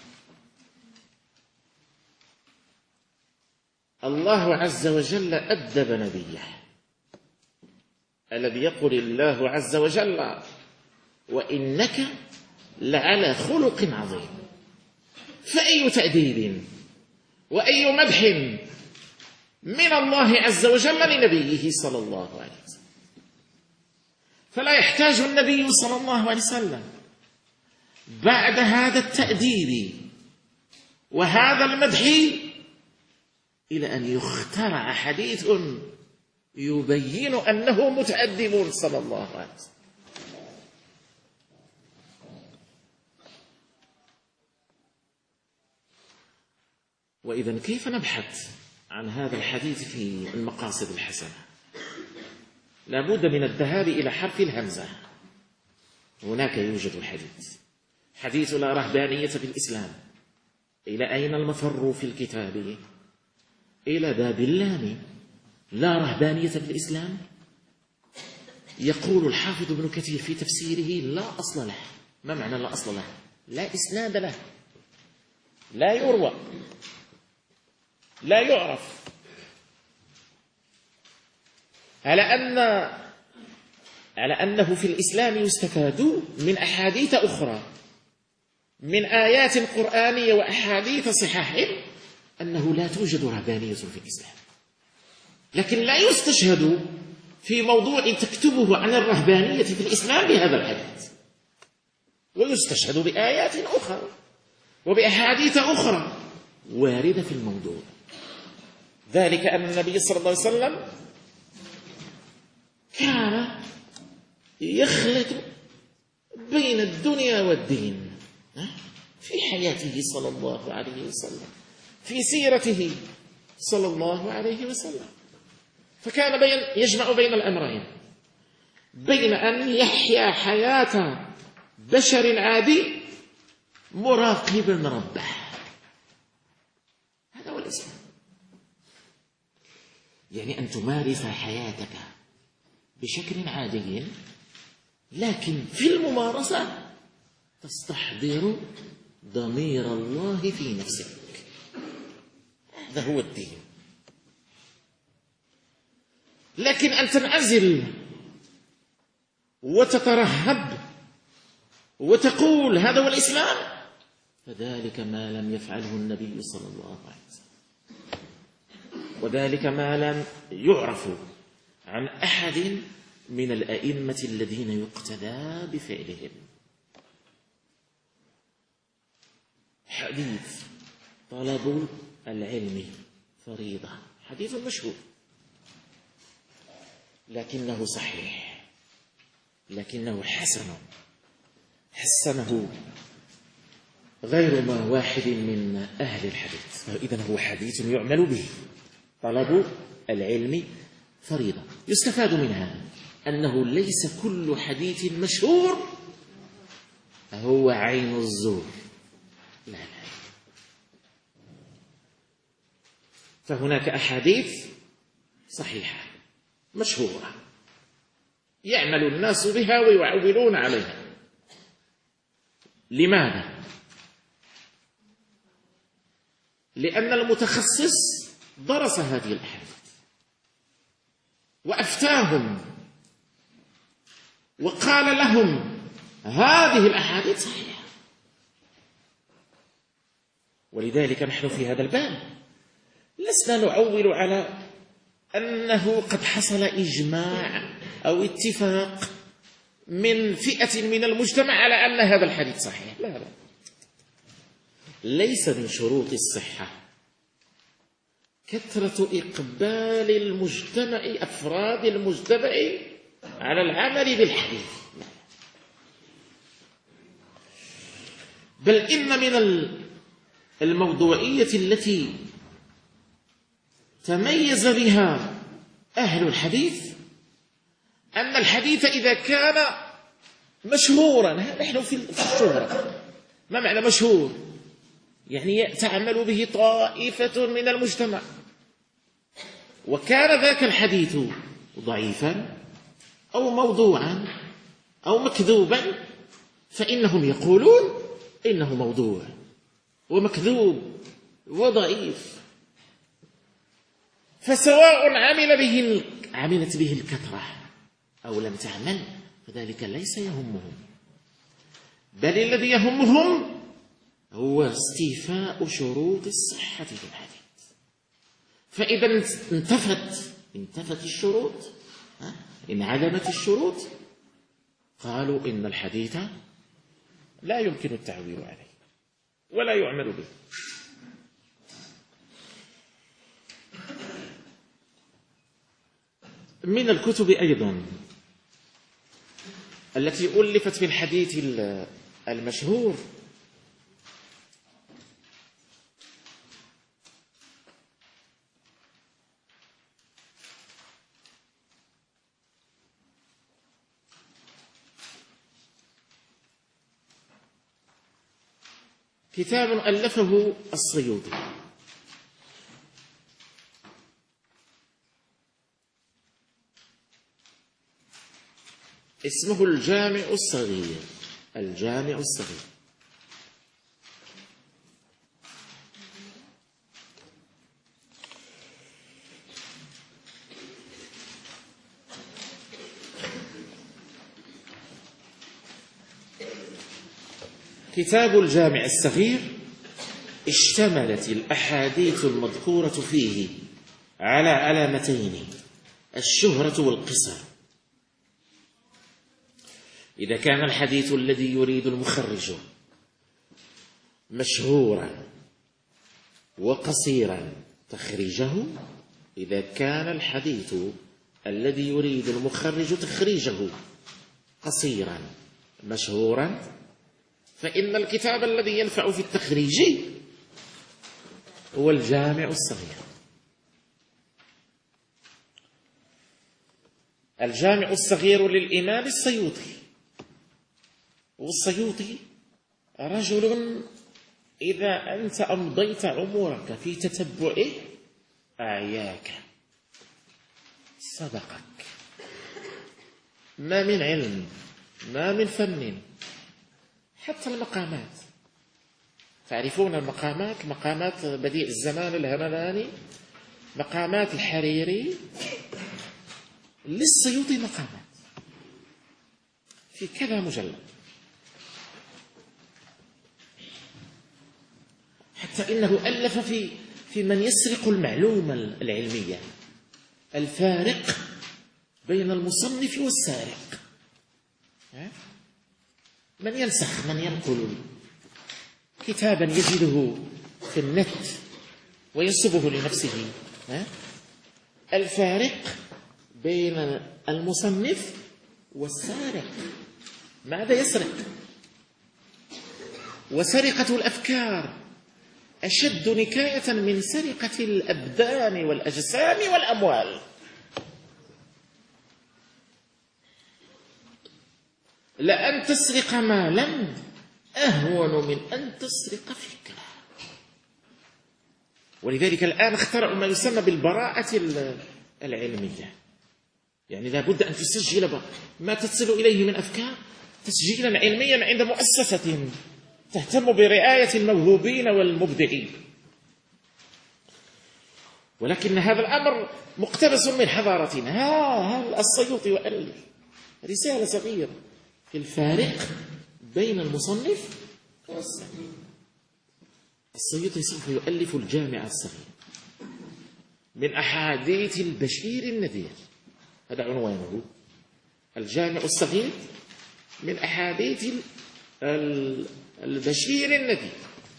الله عز وجل أدب نبيه، الذي يقول الله عز وجل وإنك لعلى خلق عظيم، فأي تأديب وأي مدح من الله عز وجل لنبيه صلى الله عليه وسلم. فلا يحتاج النبي صلى الله عليه وسلم بعد هذا التأديب وهذا المدح إلى أن يخترع حديث يبين أنه متأدب صلى الله عليه وسلم. وإذن كيف نبحث عن هذا الحديث في المقاصد الحسنة؟ لابد من الذهاب إلى حرف الهمزة. هناك يوجد الحديث، حديث لا رهبانية في الإسلام. إلى أين المفر في الكتاب؟ إلى باب اللام. لا رهبانية في الإسلام. يقول الحافظ ابن كثير في تفسيره لا أصل له. ما معنى لا أصل له؟ لا إسناد له، لا يروى، لا يعرف، على أنه في الإسلام يستفاد من أحاديث أخرى، من آيات قرآنية وأحاديث صحاح، أنه لا توجد رهبانية في الإسلام. لكن لا يستشهد في موضوع تكتبه عن الرهبانية في الإسلام بهذا الحديث، ويستشهد بآيات أخرى وبأحاديث أخرى واردة في الموضوع. ذلك أن النبي صلى الله عليه وسلم كان يخلط بين الدنيا والدين في حياته صلى الله عليه وسلم، في سيرته صلى الله عليه وسلم. فكان يجمع بين الأمرين، بين أن يحيا حياة بشر عادي مراقبا ربه، هذا هو الإسلام، يعني أن تمارس حياتك بشكل عادي، لكن في الممارسة تستحضر ضمير الله في نفسك. هذا هو الدين. لكن أن تنعزل وتترهب وتقول هذا هو الإسلام، فذلك ما لم يفعله النبي صلى الله عليه وسلم، وذلك ما لم يعرف عن أحد من الأئمة الذين يقتدى بفعلهم. حديث طلب العلم فريضة، حديث مشهور، لكنه صحيح، لكنه حسنه غير ما واحد من أهل الحديث، فإذا هو حديث يعمل به. طلب العلم فريضة. يستفاد منها أنه ليس كل حديث مشهور هو عين الزور، لا لا، فهناك أحاديث صحيحة مشهورة يعمل الناس بها ويعولون عليها. لماذا؟ لأن المتخصص درس هذه الأحاديث وأفتاهم وقال لهم هذه الأحاديث صحيحة. ولذلك نحن في هذا الباب لسنا نعول على أنه قد حصل إجماع أو اتفاق من فئة من المجتمع على أن هذا الحديث صحيح. لا لا، ليس من شروط الصحة كثرة إقبال المجتمع، أفراد المجتمع، على العمل بالحديث، بل إن من الموضوعية التي تميز بها أهل الحديث أن الحديث إذا كان مشهورا، نحن في الشهرة، ما معنى مشهور؟ يعني تعمل به طائفة من المجتمع، وكان ذاك الحديث ضعيفا أو موضوعا أو مكذوبا، فإنهم يقولون إنه موضوع ومكذوب وضعيف. فسواء عملت به الكثرة أو لم تعمل، فذلك ليس يهمهم، بل الذي يهمهم هو استيفاء شروط الصحة في الحديث. فإذا انتفت الشروط، انعدمت الشروط، قالوا إن الحديث لا يمكن التعويل عليه ولا يعمل به. من الكتب أيضا التي ألفت في الحديث المشهور كتاب ألفه السيوطي اسمه الجامع الصغير. الجامع الصغير كتاب الجامع الصغير اشتملت الأحاديث المذكورة فيه على علامتين: الشهرة والقصر. إذا كان الحديث الذي يريد المخرج مشهورا وقصيرا تخريجه، إذا كان الحديث الذي يريد المخرج تخريجه قصيرا مشهورا، فإن الكتاب الذي ينفع في التخريج هو الجامع الصغير. الجامع الصغير للإمام السيوطي، والسيوطي رجل إذا أنت أمضيت عمرك في تتبعه أعياك، صدقك، ما من علم، ما من فن، حتى المقامات. تعرفون المقامات، مقامات بديع الزمان الهمداني، مقامات الحريري، للسيوطي مقامات في كذا مجلد، حتى إنه ألف في من يسرق المعلومة العلمية، الفارق بين المصنف والسارق، من ينسخ، من ينقل كتابا يجده في النت وينسبه لنفسه. الفارق بين المصنف والسارق، ماذا يسرق؟ وسرقة الأفكار أشد نكاية من سرقة الأبدان والأجسام والأموال. لأن تسرق مالا أهون من أن تسرق فكرة. ولذلك الآن اخترعوا ما يسمى بالبراءة العلمية، يعني لابد أن تسجل ما تصل إليه من أفكار تسجيلا علميا عند مؤسسة تهتم برعاية الموهوبين والمبدعين. ولكن هذا الأمر مقتبس من حضارتنا. ها السيوطي يؤلف رسالة صغيرة في الفارق بين المصنف والسارق. السيوطي سوف يؤلف الجامع الصغير من أحاديث البشير النذير، هذا عنوانه، الجامع الصغير من أحاديث البشير النذير.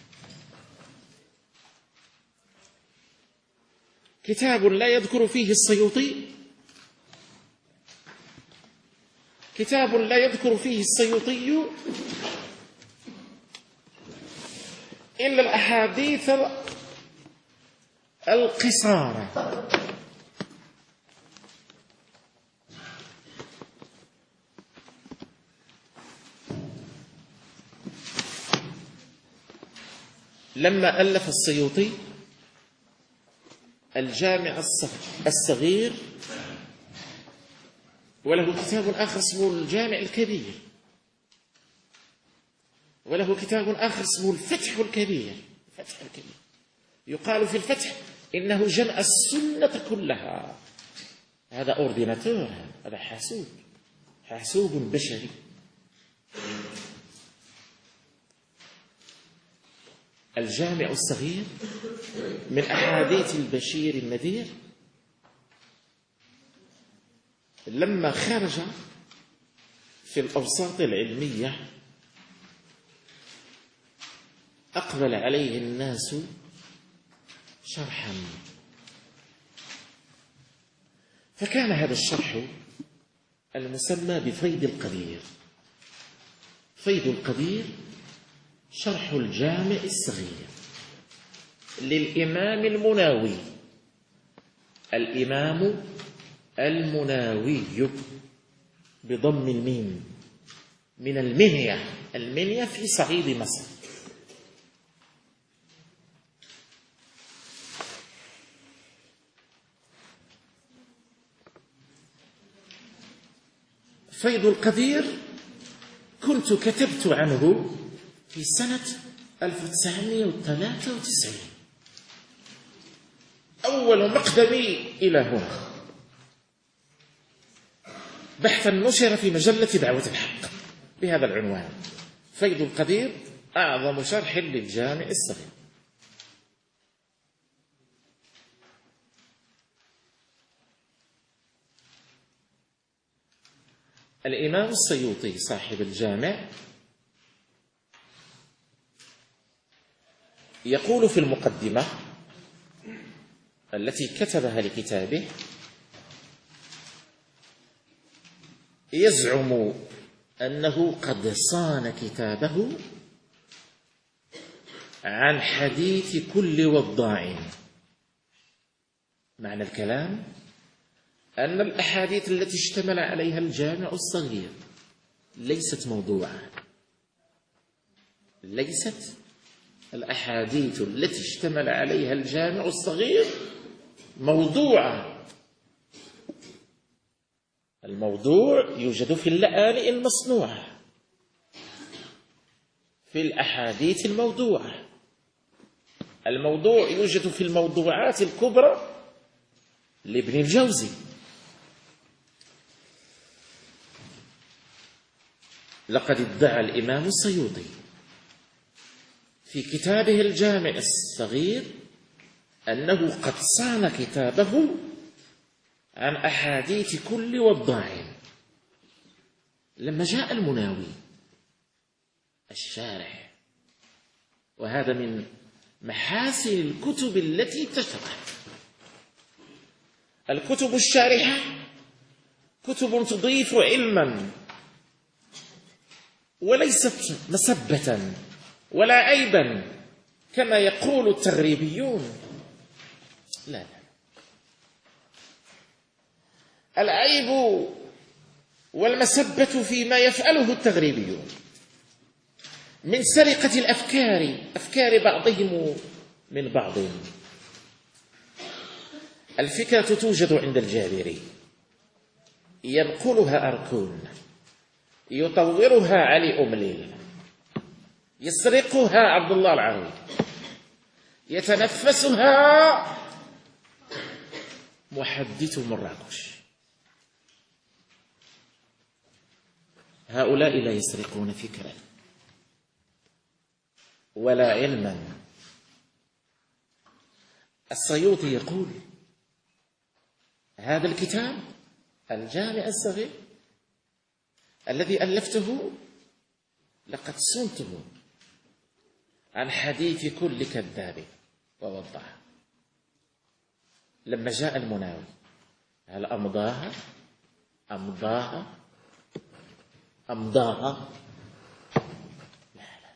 كتاب لا يذكر فيه السيوطي، كتاب لا يذكر فيه السيوطي إلا الأحاديث القصارى. لما ألف السيوطي الجامع الصغير، وله كتاب آخر اسمه الجامع الكبير، وله كتاب آخر اسمه الفتح الكبير. الفتح الكبير يقال في الفتح إنه جمع السنة كلها. هذا أورديناتور، هذا حاسوب بشري. الجامع الصغير من أحاديث البشير النذير. لما خرج في الأوساط العلمية أقبل عليه الناس شرحا، فكان هذا الشرح المسمى بفيض القدير. فيض القدير شرح الجامع الصغير للإمام المناوي. الإمام المناوي بضم الميم، من المنيا في صعيد مصر. فيض القدير كنت كتبت عنه في سنة 1993، أول مقدمي إلى هنا، بحثا نشر في مجلة دعوة الحق بهذا العنوان: فيض القدير أعظم شرح للجامع الصغير. الإمام السيوطي صاحب الجامع يقول في المقدمة التي كتبها لكتابه: يزعم أنه قد صان كتابه عن حديث كل وضاع. معنى الكلام أن الأحاديث التي اشتمل عليها الجامع الصغير ليست موضوعة، ليست الأحاديث التي اشتمل عليها الجامع الصغير موضوعة، الموضوع يوجد في اللآلئ المصنوعة، في الأحاديث الموضوعة. الموضوع يوجد في الموضوعات الكبرى لابن الجوزي. لقد ادعى الإمام السيوطي في كتابه الجامع الصغير أنه قد صان كتابه عن أحاديث كل وضاع. لما جاء المناوي الشارح، وهذا من محاسن الكتب التي تشرح، الكتب الشارحة كتب تضيف علما وليست مسبة ولا عيبا كما يقول التغريبيون. لا، العيب والمسبة فيما يفعله التغريبيون من سرقة الأفكار، أفكار بعضهم من بعض. الفكرة توجد عند الجابري، ينقلها أركون، يطورها علي أمليل، يسرقها عبد الله العروي، يتنفسها محدث مراكش. هؤلاء لا يسرقون فكرا ولا علما. السيوطي يقول: هذا الكتاب الجامع الصغير الذي ألفته لقد صنته عن حديث كل كذاب ووضع. لما جاء المناوي هل أمضاها؟ لا،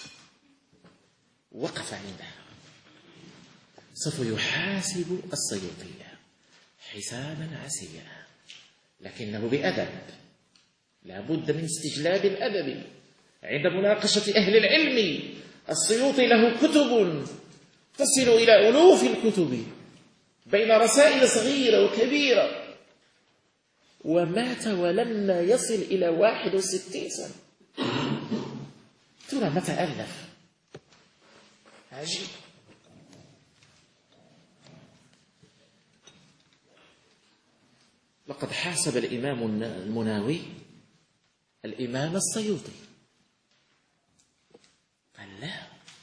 وقف عندها. سوف يحاسب السيوطي حسابا عسيرا، لكنه بأدب. لا بد من استجلاب الأدب عند مناقشة أهل العلم. السيوطي له كتب تصل إلى ألوف الكتب بين رسائل صغيرة وكبيرة، ومات ولم يصل إلى 61 سنة. ترى متى ألف؟ عجيب. لقد حاسب الإمام المناوي الإمام السيوطي، قال: لا،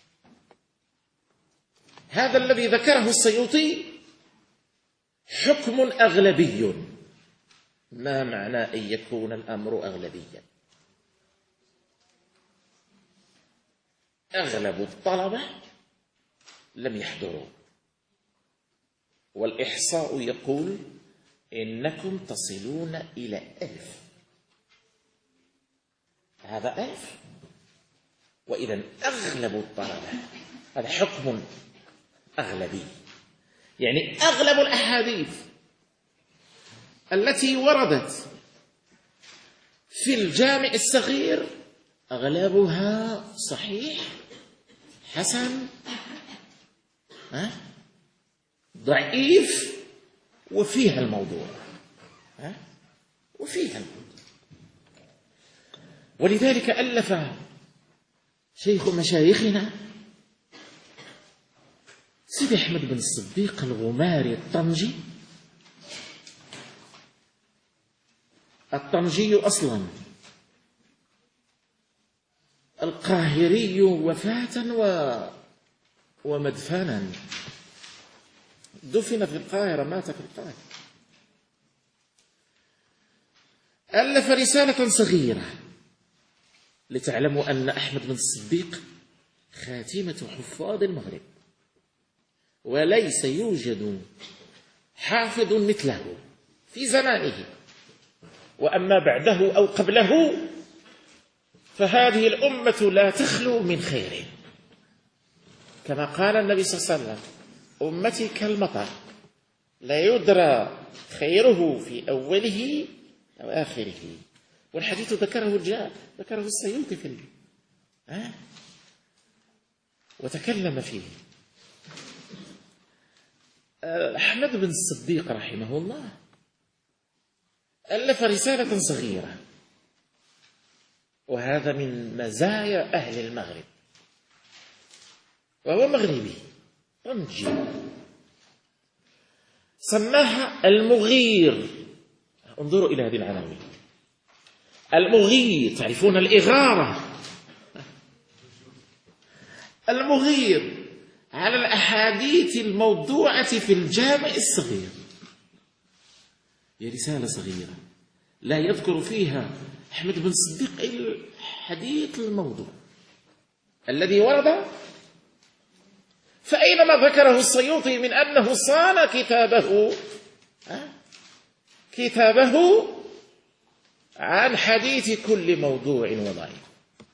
هذا الذي ذكره السيوطي حكم أغلبي. ما معنى أن يكون الأمر أغلبيا؟ أغلب الطلبة لم يحضروا، والإحصاء يقول إنكم تصلون إلى 1000. هذا 1000، وإذا أغلب الطلبة، هذا حكم أغلبي، يعني أغلب الأحاديث التي وردت في الجامع الصغير أغلبها صحيح، حسن، ضعيف، وفيها الموضوع. ولذلك ألف شيخ مشايخنا سيدي أحمد بن الصديق الغماري الطنجي أصلا، القاهري وفاة ومدفنا، دفن في القاهرة، مات في القاهرة. ألف رسالة صغيرة لتعلموا أن أحمد بن الصديق خاتمة حفاظ المغرب، وليس يوجد حافظ مثله في زمانه، وأما بعده أو قبله فهذه الأمة لا تخلو من خير، كما قال النبي صلى الله عليه وسلم: أمتي كالمطر لا يدرى خيره في أوله أو آخره. والحديث ذكره السيوطي في وتكلم فيه. أحمد بن الصديق رحمه الله ألف رسالة صغيرة، وهذا من مزايا أهل المغرب، وهو مغربي رمجي، سماها المغير. انظروا إلى هذه العناوين: المغير، تعرفون الإغارة، المغير على الأحاديث الموضوعة في الجامع الصغير. هي رسالة صغيرة لا يذكر فيها أحمد بن صديق إلا الحديث الموضوع الذي ورد، فأينما ذكره السيوطي من أنه صان كتابه عن حديث كل موضوع وضعيف.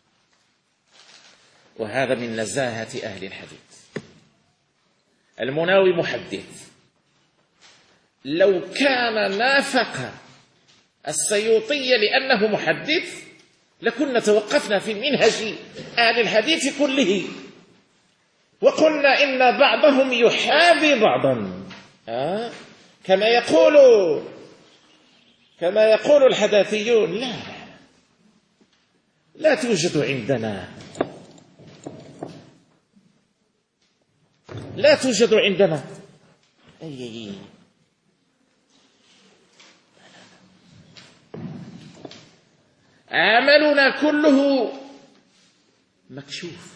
وهذا من نزاهة أهل الحديث. المناوي محدث، لو كان نافق السيوطي لأنه محدث لكنا توقفنا في منهج أهل الحديث كله وقلنا إن بعضهم يحابي بعضا، كما يقول الحداثيون. لا توجد عندنا، لا توجد عندنا عملنا كله مكشوف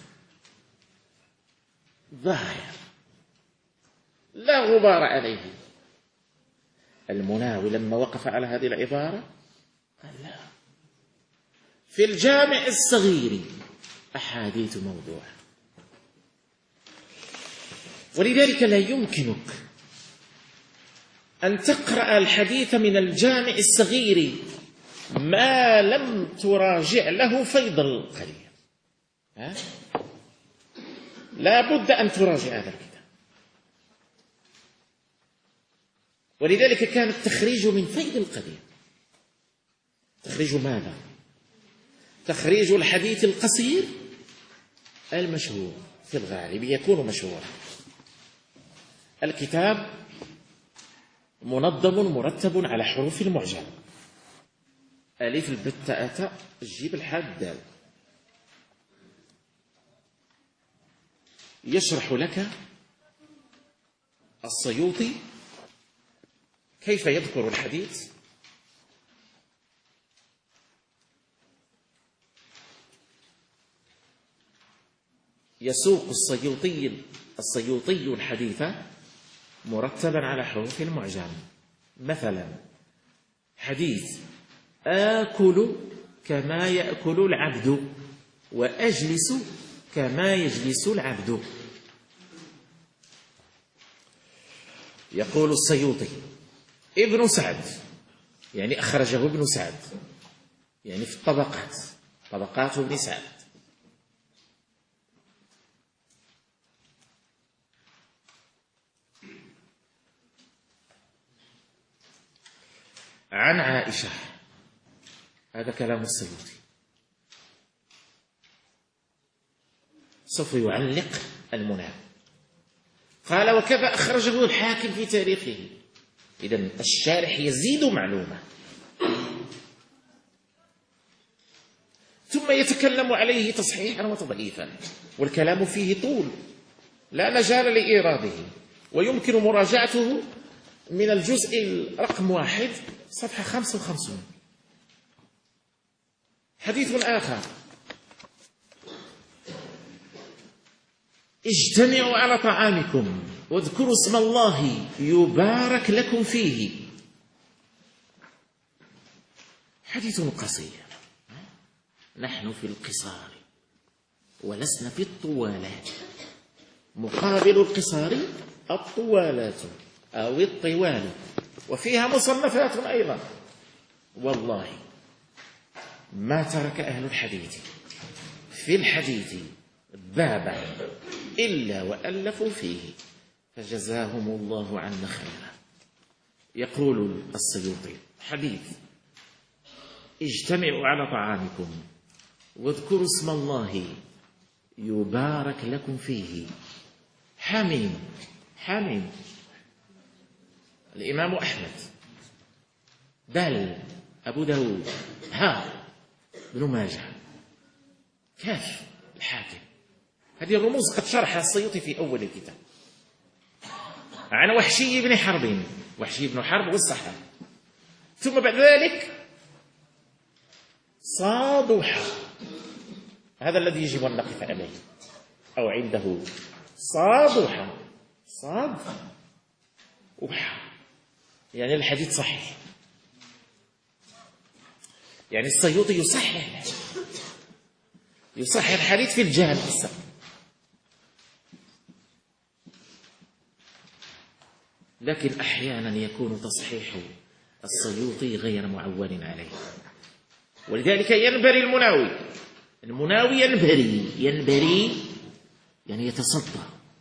ظاهر لا غبار عليه. المناوي لما وقف على هذه العبارة قال: لا، في الجامع الصغير أحاديث موضوع. ولذلك لا يمكنك أن تقرأ الحديث من الجامع الصغير ما لم تراجع له فيض القرية. لا بد أن تراجع هذا الكتاب. ولذلك كان التخريج من فيض القرية. تخريج ماذا؟ تخريج الحديث القصير المشهور، في الغالب يكون مشهورا. الكتاب منظم مرتب على حروف المعجم، ألف البتة أتى الجيب الحاد دال. يشرح لك السيوطي كيف يذكر الحديث، يسوق السيوطي الحديث مرتبا على حروف المعجم. مثلا حديث: آكل كما يأكل العبد وأجلس كما يجلس العبد. يقول السيوطي: ابن سعد، يعني أخرجه ابن سعد، يعني في الطبقات، طبقات ابن سعد. عن عائشة، هذا كلام السيوطي، سوف يعلق المناوي. قال: وكذا أخرجه الحاكم في تاريخه. إذن الشارح يزيد معلومة ثم يتكلم عليه تصحيحا وتضعيفا، والكلام فيه طول لا مجال لإيراده، ويمكن مراجعته من الجزء رقم 1 صفحة 55. حديث آخر: اجتمعوا على طعامكم واذكروا اسم الله يبارك لكم فيه. حديث قصير، نحن في القصار ولسنا في الطوالات. مقابل القصار الطوالات أو الطوال، وفيها مصنفات أيضا. والله ما ترك أهل الحديث في الحديث بابا إلا وألفوا فيه، فجزاهم الله عنا خيرا. يقول السيوطي: حديث: اجتمعوا على طعامكم واذكروا اسم الله يبارك لكم فيه. حميم الإمام أحمد دال أبو داود، ها ابن ماجه، كاف الحاكم. هذه الرموز قد شرحها السيوطي في أول الكتاب. عن وحشي بن حرب، وحشي بن حرب والصحابة. ثم بعد ذلك صاد وحا، هذا الذي يجب أن نقف عليه أو عنده. صاد وحا، صاد وحا، يعني الحديث صحيح. يعني السيوطي يصحح الحديث في الجهل السابق. لكن أحيانا يكون تصحيح السيوطي غير معول عليه، ولذلك ينبري المناوي ينبري يعني يتصدى،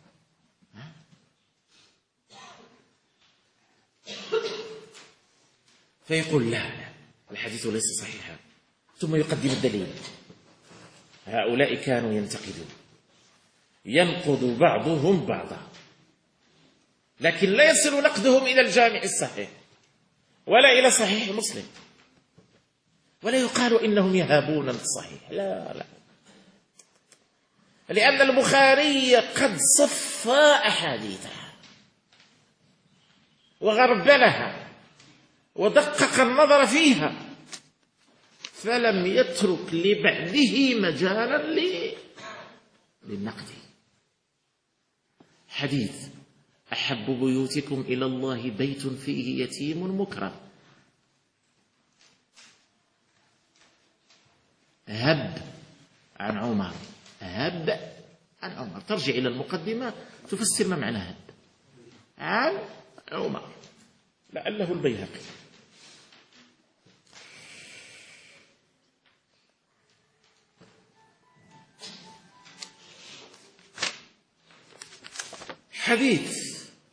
فيقول لا الحديث ليس صحيحا، ثم يقدم الدليل. هؤلاء كانوا ينتقدون، ينقض بعضهم بعضا، لكن لا يصل نقدهم إلى الجامع الصحيح ولا إلى صحيح مسلم، ولا يقال إنهم يهابون الصحيح، لا، لأن البخاري قد صفى أحاديثها وغربلها ودقق النظر فيها، فلم يترك لبعده مجالا للنقد. حديث أحب بيوتكم إلى الله بيت فيه يتيم مكرم، هب عن عمر، ترجع إلى المقدمة تفسر ما معنى هب عن عمر، لعله البيهقي. حديث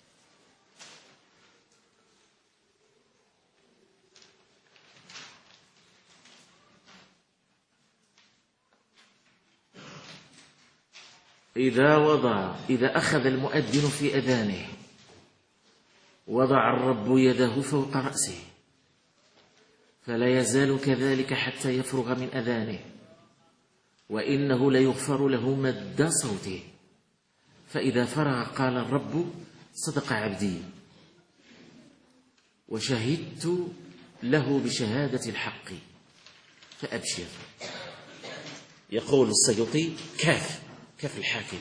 إذا أخذ المؤذن في أذانه وضع الرب يده فوق رأسه، فلا يزال كذلك حتى يفرغ من أذانه، وإنه ليغفر له مد صوته، فإذا فرغ قال الرب صدق عبدي وشهدت له بشهادة الحق فأبشر. يقول السيوطي كاف الحاكم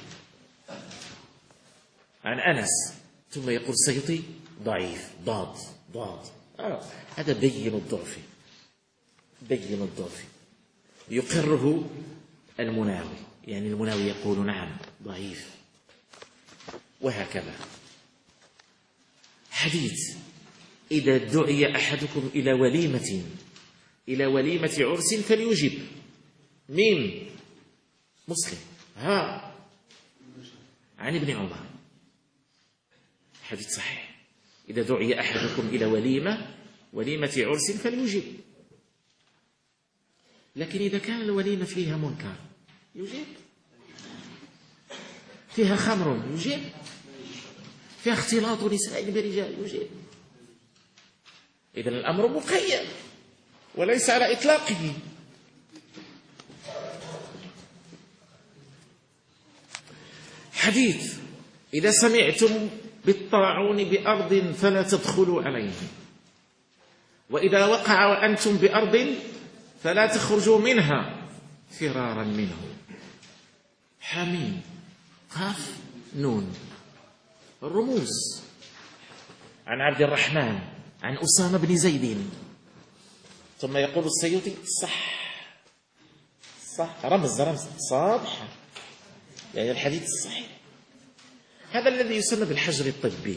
عن أنس، ثم يقول السيوطي ضعيف ضاد هذا بين الضعف يقره المناوي، يعني المناوي يقول نعم ضعيف، وهكذا. حديث إذا دعي أحدكم إلى وليمة عرس فليجب، ميم مسلم، ها عن ابن عمر، حديث صحيح. إذا دعي أحدكم إلى وليمة عرس فليجب، لكن إذا كان الوليمة فيها منكر يجيب، فيها خمر يجيب، فيها اختلاط نساء برجال يجيب. إذن الأمر مقيد وليس على إطلاقه. حديث إذا سمعتم بالطاعون بأرض فلا تدخلوا عليه، وإذا وقع وأنتم بأرض فلا تخرجوا منها فرارا منه. حميم قاف نون، الرموز عن عبد الرحمن عن أسامة بن زيد. ثم يقول السيوطي صح رمز صادحة، يعني الحديث الصحيح. هذا الذي يسمى بالحجر الطبي،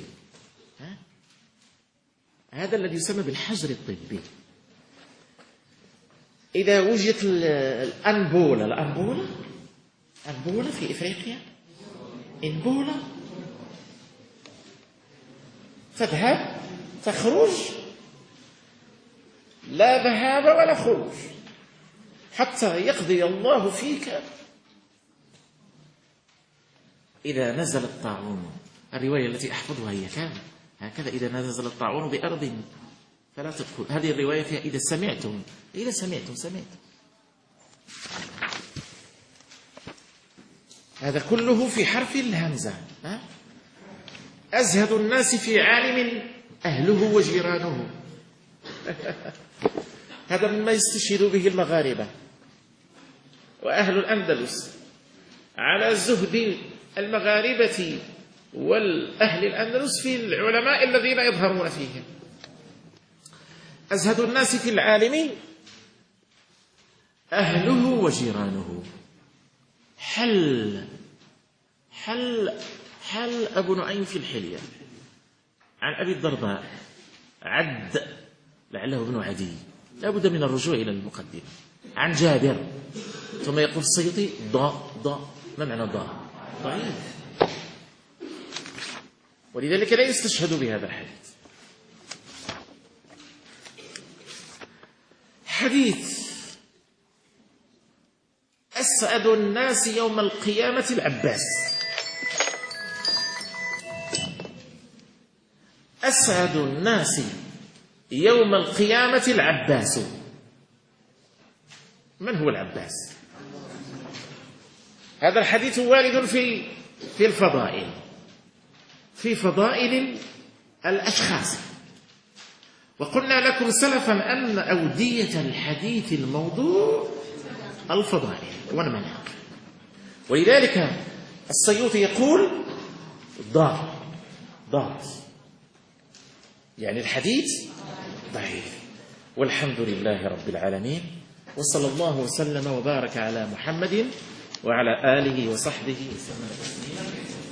هذا الذي يسمى بالحجر الطبي. إذا وجدت الأنبولة في إفريقيا، إنبولة تذهب تخرج، لا ذهاب ولا خروج حتى يقضي الله فيك. إذا نزل الطاعون، الرواية التي أحفظها هي هكذا: إذا نزل الطاعون بأرض فلا تدخل. هذه الرواية فيها إذا سمعتم هذا كله في حرف الهمزة. أزهد الناس في عالم أهله وجيرانه. هذا مما يستشهد به المغاربة وأهل الأندلس على زهد المغاربة والأهل الأندلس في العلماء الذين يظهرون فيهم. أزهد الناس في العالم أهله وجيرانه. حل أبو نعيم في الحلية عن أبي الدرداء عد لعله ابن عدي، لا بد من الرجوع إلى المقدمة، عن جابر. ثم يقول السيوطي ضاء. ما معنى ضاء؟ ضعيف، ولذلك لا يستشهد بهذا الحديث. حديث أسعد الناس يوم القيامة العباس. أسعد الناس يوم القيامة العباس. من هو العباس؟ هذا الحديث وارد في الفضائل، في فضائل الأشخاص. وقلنا لكم سلفا أن أودية الحديث الموضوع الفضائل والمناقب، ولذلك السيوطي يقول ضاد يعني الحديث ضعيف. والحمد لله رب العالمين، وصلى الله وسلم وبارك على محمد وعلى آله وصحبه وسلم.